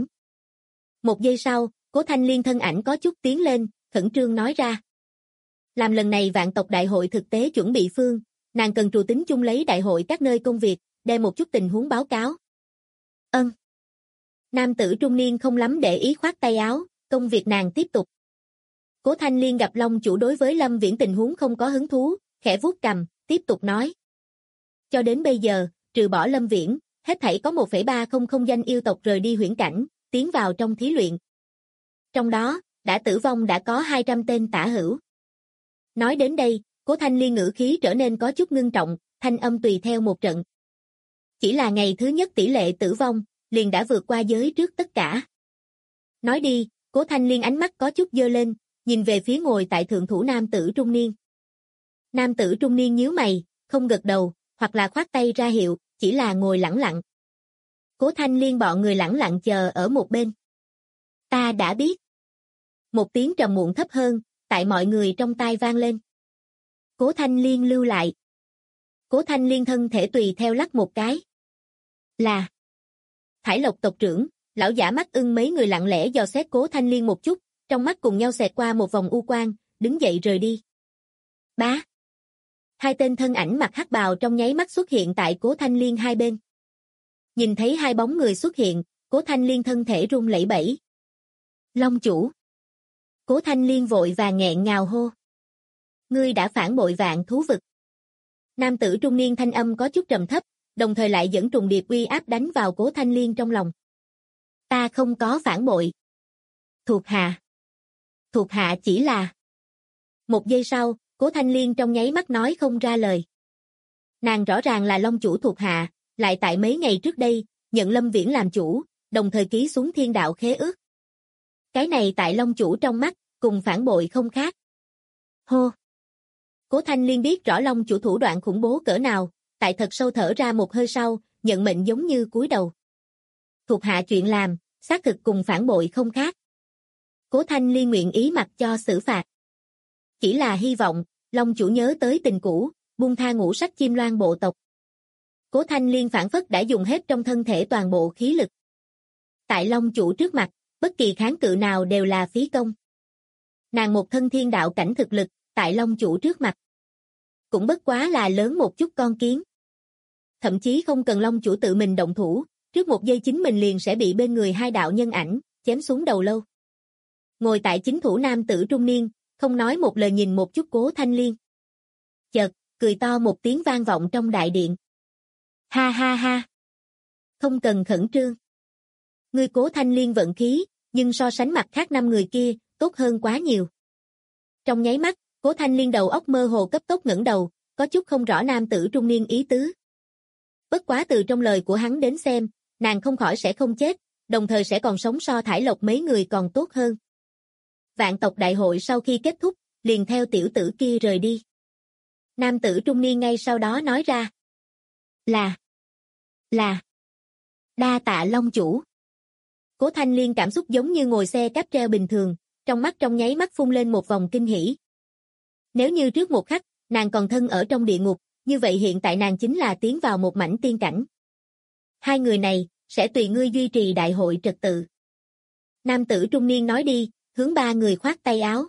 1 giây sau, Cố Thanh Liên thân ảnh có chút tiến lên, khẩn trương nói ra. Làm lần này vạn tộc đại hội thực tế chuẩn bị phương, nàng cần trù tính chung lấy đại hội các nơi công việc, đem một chút tình huống báo cáo. Ân. Nam tử trung niên không lắm để ý khoát tay áo, công việc nàng tiếp tục. Cố Thanh Liên gặp Long chủ đối với Lâm Viễn tình huống không có hứng thú, khẽ vuốt cằm, tiếp tục nói. Cho đến bây giờ, trừ bỏ Lâm Viễn, hết thảy có 1,300 danh yêu tộc rời đi huyễn cảnh, tiến vào trong thí luyện. Trong đó, đã tử vong đã có 200 tên tả hữu. Nói đến đây, Cố Thanh Liên ngữ khí trở nên có chút ngưng trọng, thanh âm tùy theo một trận. Chỉ là ngày thứ nhất tỷ lệ tử vong, liền đã vượt qua giới trước tất cả. Nói đi, Cố Thanh Liên ánh mắt có chút dơ lên, nhìn về phía ngồi tại thượng thủ nam tử trung niên. Nam tử trung niên nhíu mày, không gật đầu, hoặc là khoát tay ra hiệu, chỉ là ngồi lẳng lặng. Cố Thanh Liên bọn người lẳng lặng chờ ở một bên. Ta đã biết. Một tiếng trầm muộn thấp hơn, tại mọi người trong tai vang lên. Cố Thanh Liên lưu lại. Cố Thanh Liên thân thể tùy theo lắc một cái. Là Thải Lộc tộc trưởng, lão giả mắt ưng mấy người lặng lẽ dò xét Cố Thanh Liên một chút, trong mắt cùng nhau xẹt qua một vòng u quang, đứng dậy rời đi. Bá. 2 tên thân ảnh mặc hắc bào trong nháy mắt xuất hiện tại Cố Thanh Liên hai bên. Nhìn thấy 2 bóng người xuất hiện, Cố Thanh Liên thân thể run lẩy bẩy. Long chủ. Cố Thanh Liên vội vàng nghẹn ngào hô. Ngươi đã phản bội vạn thú vực. Nam tử trung niên thanh âm có chút trầm thấp, đồng thời lại dẫn trùng điệp uy áp đánh vào Cố Thanh Liên trong lòng. Ta không có phản bội. Thuộc hạ chỉ là. 1 giây sau, Cố Thanh Liên trong nháy mắt nói không ra lời. Nàng rõ ràng là Long chủ thuộc hạ, lại tại mấy ngày trước đây, nhận Lâm Viễn làm chủ, đồng thời ký xuống thiên đạo khế ước. Cái này tại Long chủ trong mắt, cùng phản bội không khác. Hô. Cố Thanh Liên biết rõ Long chủ thủ đoạn khủng bố cỡ nào, tại thật sâu thở ra một hơi sau, nhận mệnh giống như cúi đầu. Thuộc hạ chuyện làm, xác thực cùng phản bội không khác. Cố Thanh Liên nguyện ý mặc cho xử phạt. Chỉ là hy vọng, Long chủ nhớ tới tình cũ, buông tha ngũ sắc chim loan bộ tộc. Cố Thanh Liên phản phất đã dùng hết trong thân thể toàn bộ khí lực. Tại Long chủ trước mặt, bất kỳ kháng cự nào đều là phí công. Nàng một thân thiên đạo cảnh thực lực, tại Long chủ trước mặt. Cũng bất quá là lớn một chút con kiến. Thậm chí không cần Long chủ tự mình động thủ, trước 1 giây chính mình liền sẽ bị bên người 2 đạo nhân ảnh, chém xuống đầu lâu. Ngồi tại chính thủ nam tử trung niên, không nói một lời nhìn một chút Cố Thanh Liên. Chợt, cười to một tiếng vang vọng trong đại điện. Ha ha ha. Không cần khẩn trương. Ngươi Cố Thanh Liên vận khí, nhưng so sánh mặt khác 5 người kia, tốt hơn quá nhiều. Trong nháy mắt, Cố Thanh Liên đầu óc mơ hồ cấp tốc ngẩng đầu, có chút không rõ nam tử trung niên ý tứ. Bất quá từ trong lời của hắn đến xem, nàng không khỏi sẽ không chết, đồng thời sẽ còn sống so Thải Lộc mấy người còn tốt hơn. Vạn tộc đại hội sau khi kết thúc, liền theo tiểu tử kia rời đi. Nam tử trung niên ngay sau đó nói ra. Là. Đa tạ Long chủ. Cố Thanh Liên cảm xúc giống như ngồi xe cáp treo bình thường, trong mắt trong nháy mắt phun lên một vòng kinh hỉ. Nếu như trước một khắc, nàng còn thân ở trong địa ngục, như vậy hiện tại nàng chính là tiến vào một mảnh tiên cảnh. Hai người này, sẽ tùy ngươi duy trì đại hội trật tự. Nam tử trung niên nói đi, hướng ba người khoát tay áo.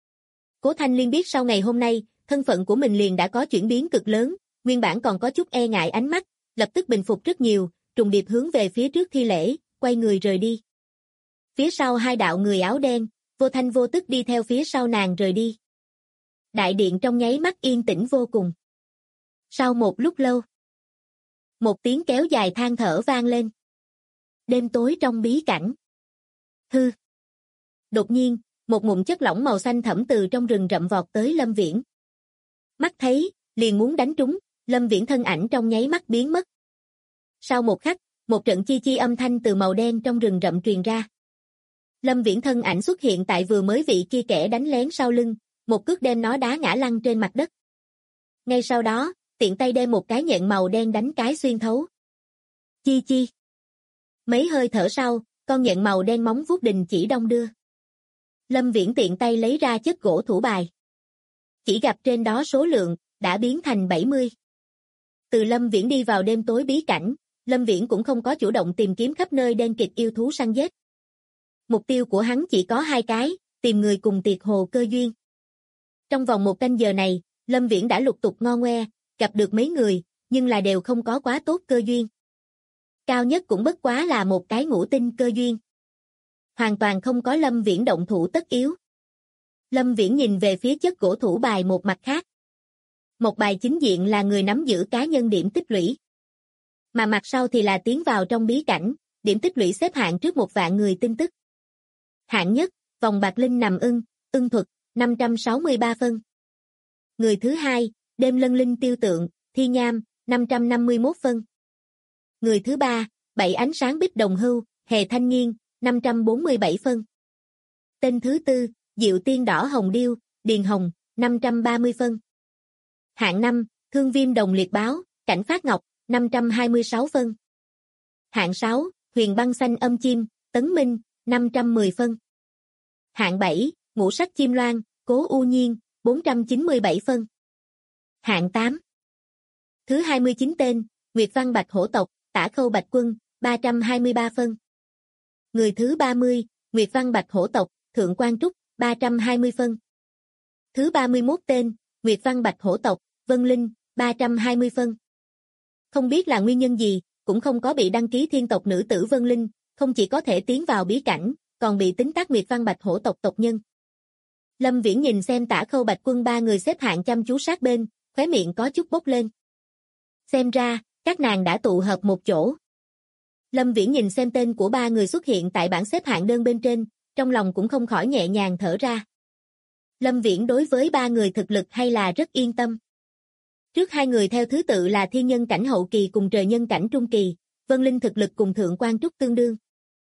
Cố Thanh Liên biết sau ngày hôm nay, thân phận của mình liền đã có chuyển biến cực lớn, nguyên bản còn có chút e ngại ánh mắt, lập tức bình phục rất nhiều, trùng điệp hướng về phía trước thi lễ, quay người rời đi. Phía sau hai đạo người áo đen, vô thanh vô tức đi theo phía sau nàng rời đi. Đại điện trong nháy mắt yên tĩnh vô cùng. Sau một lúc lâu, một tiếng kéo dài than thở vang lên. Đêm tối trong bí cảnh. Hư. Đột nhiên, một ngụm chất lỏng màu xanh thẫm từ trong rừng rậm vọt tới Lâm Viễn. Mắt thấy, liền muốn đánh trúng, Lâm Viễn thân ảnh trong nháy mắt biến mất. Sau một khắc, một trận chi chi âm thanh từ màu đen trong rừng rậm truyền ra. Lâm Viễn thân ảnh xuất hiện tại vừa mới vị kia kẻ đánh lén sau lưng, một cước đem nó đá ngã lăn trên mặt đất. Ngay sau đó, tiện tay đem một cái nhện màu đen đánh cái xuyên thấu. Chi chi. Mấy hơi thở sau, con nhện màu đen móng vuốt đình chỉ đong đưa. Lâm Viễn tiện tay lấy ra chất gỗ thủ bài. Chỉ gặp trên đó số lượng, đã biến thành 70. Từ Lâm Viễn đi vào đêm tối bí cảnh, Lâm Viễn cũng không có chủ động tìm kiếm khắp nơi đen kịt yêu thú săn giết. Mục tiêu của hắn chỉ có hai cái, tìm người cùng tiệt hồ cơ duyên. Trong vòng một canh giờ này, Lâm Viễn đã lục tục ngo ngoe, gặp được mấy người, nhưng là đều không có quá tốt cơ duyên. Cao nhất cũng bất quá là một cái ngũ tinh cơ duyên. Hoàn toàn không có Lâm Viễn động thủ tất yếu. Lâm Viễn nhìn về phía chất gỗ thủ bài một mặt khác. Một bài chính diện là người nắm giữ cá nhân điểm tích lũy. Mà mặt sau thì là tiến vào trong bí cảnh, điểm tích lũy xếp hạng trước 1.000.000 người tin tức. Hạng nhất, vòng bạc linh nằm ưng thuật, 563 phân. Người thứ hai, đêm lân linh tiêu tượng, thi nham, 551 phân. Người thứ ba, 7 ánh sáng bích đồng hưu, hề thanh nghiên, 547 phân. Tên thứ tư, diệu tiên đỏ hồng điêu, điền hồng, 530 phân. Hạng 5, thương viêm đồng liệt báo, cảnh phát ngọc, 526 phân. Hạng 6, huyền băng xanh âm chim, tấn minh, 510 phân. Hạng 7, ngũ sắc chim loan, cố u nhiên, 497 phân. Hạng 8. Thứ 29 tên, Nguyệt Văn Bạch Hổ tộc, Tả Khâu Bạch Quân, 323 phân. Người thứ 30, Nguyệt Văn Bạch Hổ tộc, Thượng Quan Trúc, 320 phân. Thứ 31 tên, Nguyệt Văn Bạch Hổ tộc, Vân Linh, 320 phân. Không biết là nguyên nhân gì, cũng không có bị đăng ký thiên tộc nữ tử Vân Linh, không chỉ có thể tiến vào bí cảnh, còn bị tính tác Nguyệt Văn Bạch Hổ tộc tộc nhân. Lâm Viễn nhìn xem Tả Khâu Bạch Quân ba người xếp hạng chăm chú sát bên, khóe miệng có chút bốc lên. Xem ra, các nàng đã tụ hợp một chỗ. Lâm Viễn nhìn xem tên của ba người xuất hiện tại bảng xếp hạng đơn bên trên, trong lòng cũng không khỏi nhẹ nhàng thở ra. Lâm Viễn đối với ba người thực lực hay là rất yên tâm. Trước hai người theo thứ tự là thiên nhân cảnh hậu kỳ cùng trời nhân cảnh trung kỳ, Vân Linh thực lực cùng Thượng Quan Trúc tương đương.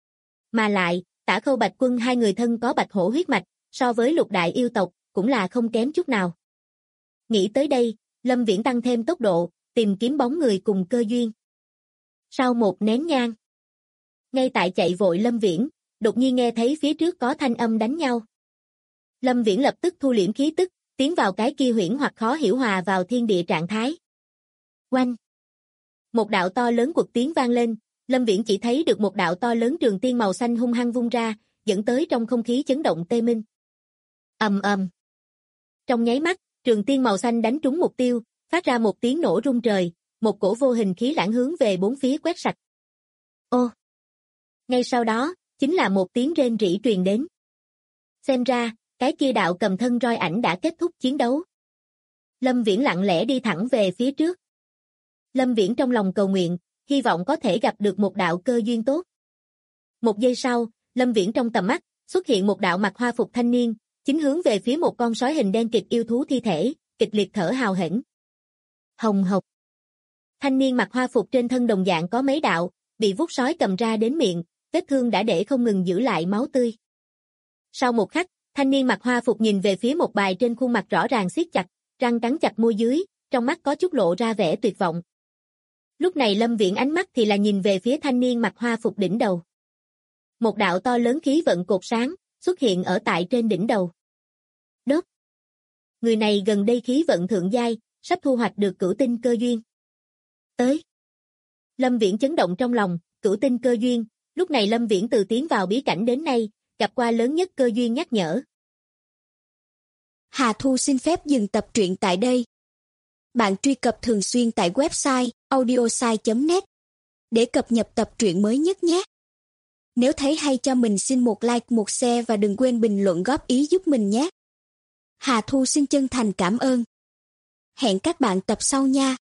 Mà lại, Tả Khâu Bạch Quân hai người thân có bạch hổ huyết mạch, so với lục đại yêu tộc, cũng là không kém chút nào. Nghĩ tới đây, Lâm Viễn tăng thêm tốc độ, tìm kiếm bóng người cùng cơ duyên. Sau một nén nhang, ngay tại chạy vội Lâm Viễn, đột nhiên nghe thấy phía trước có thanh âm đánh nhau. Lâm Viễn lập tức thu liễm khí tức, tiến vào cái kia huyễn hoặc khó hiểu hòa vào thiên địa trạng thái. Oanh! Một đạo to lớn quật tiếng vang lên, Lâm Viễn chỉ thấy được một đạo to lớn trường tiên màu xanh hung hăng vung ra, dẫn tới trong không khí chấn động tê minh. Ầm ầm. Trong nháy mắt, trường tiên màu xanh đánh trúng mục tiêu, phát ra một tiếng nổ rung trời, một cổ vô hình khí lãng hướng về bốn phía quét sạch. Ô! Ngay sau đó, chính là một tiếng rên rỉ truyền đến. Xem ra, cái kia đạo cầm thân roi ảnh đã kết thúc chiến đấu. Lâm Viễn lặng lẽ đi thẳng về phía trước. Lâm Viễn trong lòng cầu nguyện, hy vọng có thể gặp được một đạo cơ duyên tốt. Một giây sau, Lâm Viễn trong tầm mắt, xuất hiện một đạo mặc hoa phục thanh niên, chính hướng về phía một con sói hình đen kịt yêu thú thi thể, kịch liệt thở hào hển. Hồng hộc. Thanh niên mặc hoa phục trên thân đồng dạng có mấy đạo, bị vuốt sói cầm ra đến miệng, vết thương đã để không ngừng giữ lại máu tươi. Sau một khắc, thanh niên mặc hoa phục nhìn về phía một bài trên khuôn mặt rõ ràng siết chặt, răng cắn chặt môi dưới, trong mắt có chút lộ ra vẻ tuyệt vọng. Lúc này Lâm Viễn ánh mắt thì là nhìn về phía thanh niên mặc hoa phục đỉnh đầu. Một đạo to lớn khí vận cột sáng xuất hiện ở tại trên đỉnh đầu. Đốt. Người này gần đây khí vận thượng giai, sắp thu hoạch được cửu tinh cơ duyên. Tới. Lâm Viễn chấn động trong lòng, cửu tinh cơ duyên, lúc này Lâm Viễn từ tiến vào bí cảnh đến nay, gặp qua lớn nhất cơ duyên nhắc nhở. Hà Thu xin phép dừng tập truyện tại đây. Bạn truy cập thường xuyên tại website audiosai.net để cập nhật tập truyện mới nhất nhé. Nếu thấy hay cho mình xin một like, một share và đừng quên bình luận góp ý giúp mình nhé. Hà Thu xin chân thành cảm ơn. Hẹn các bạn tập sau nha.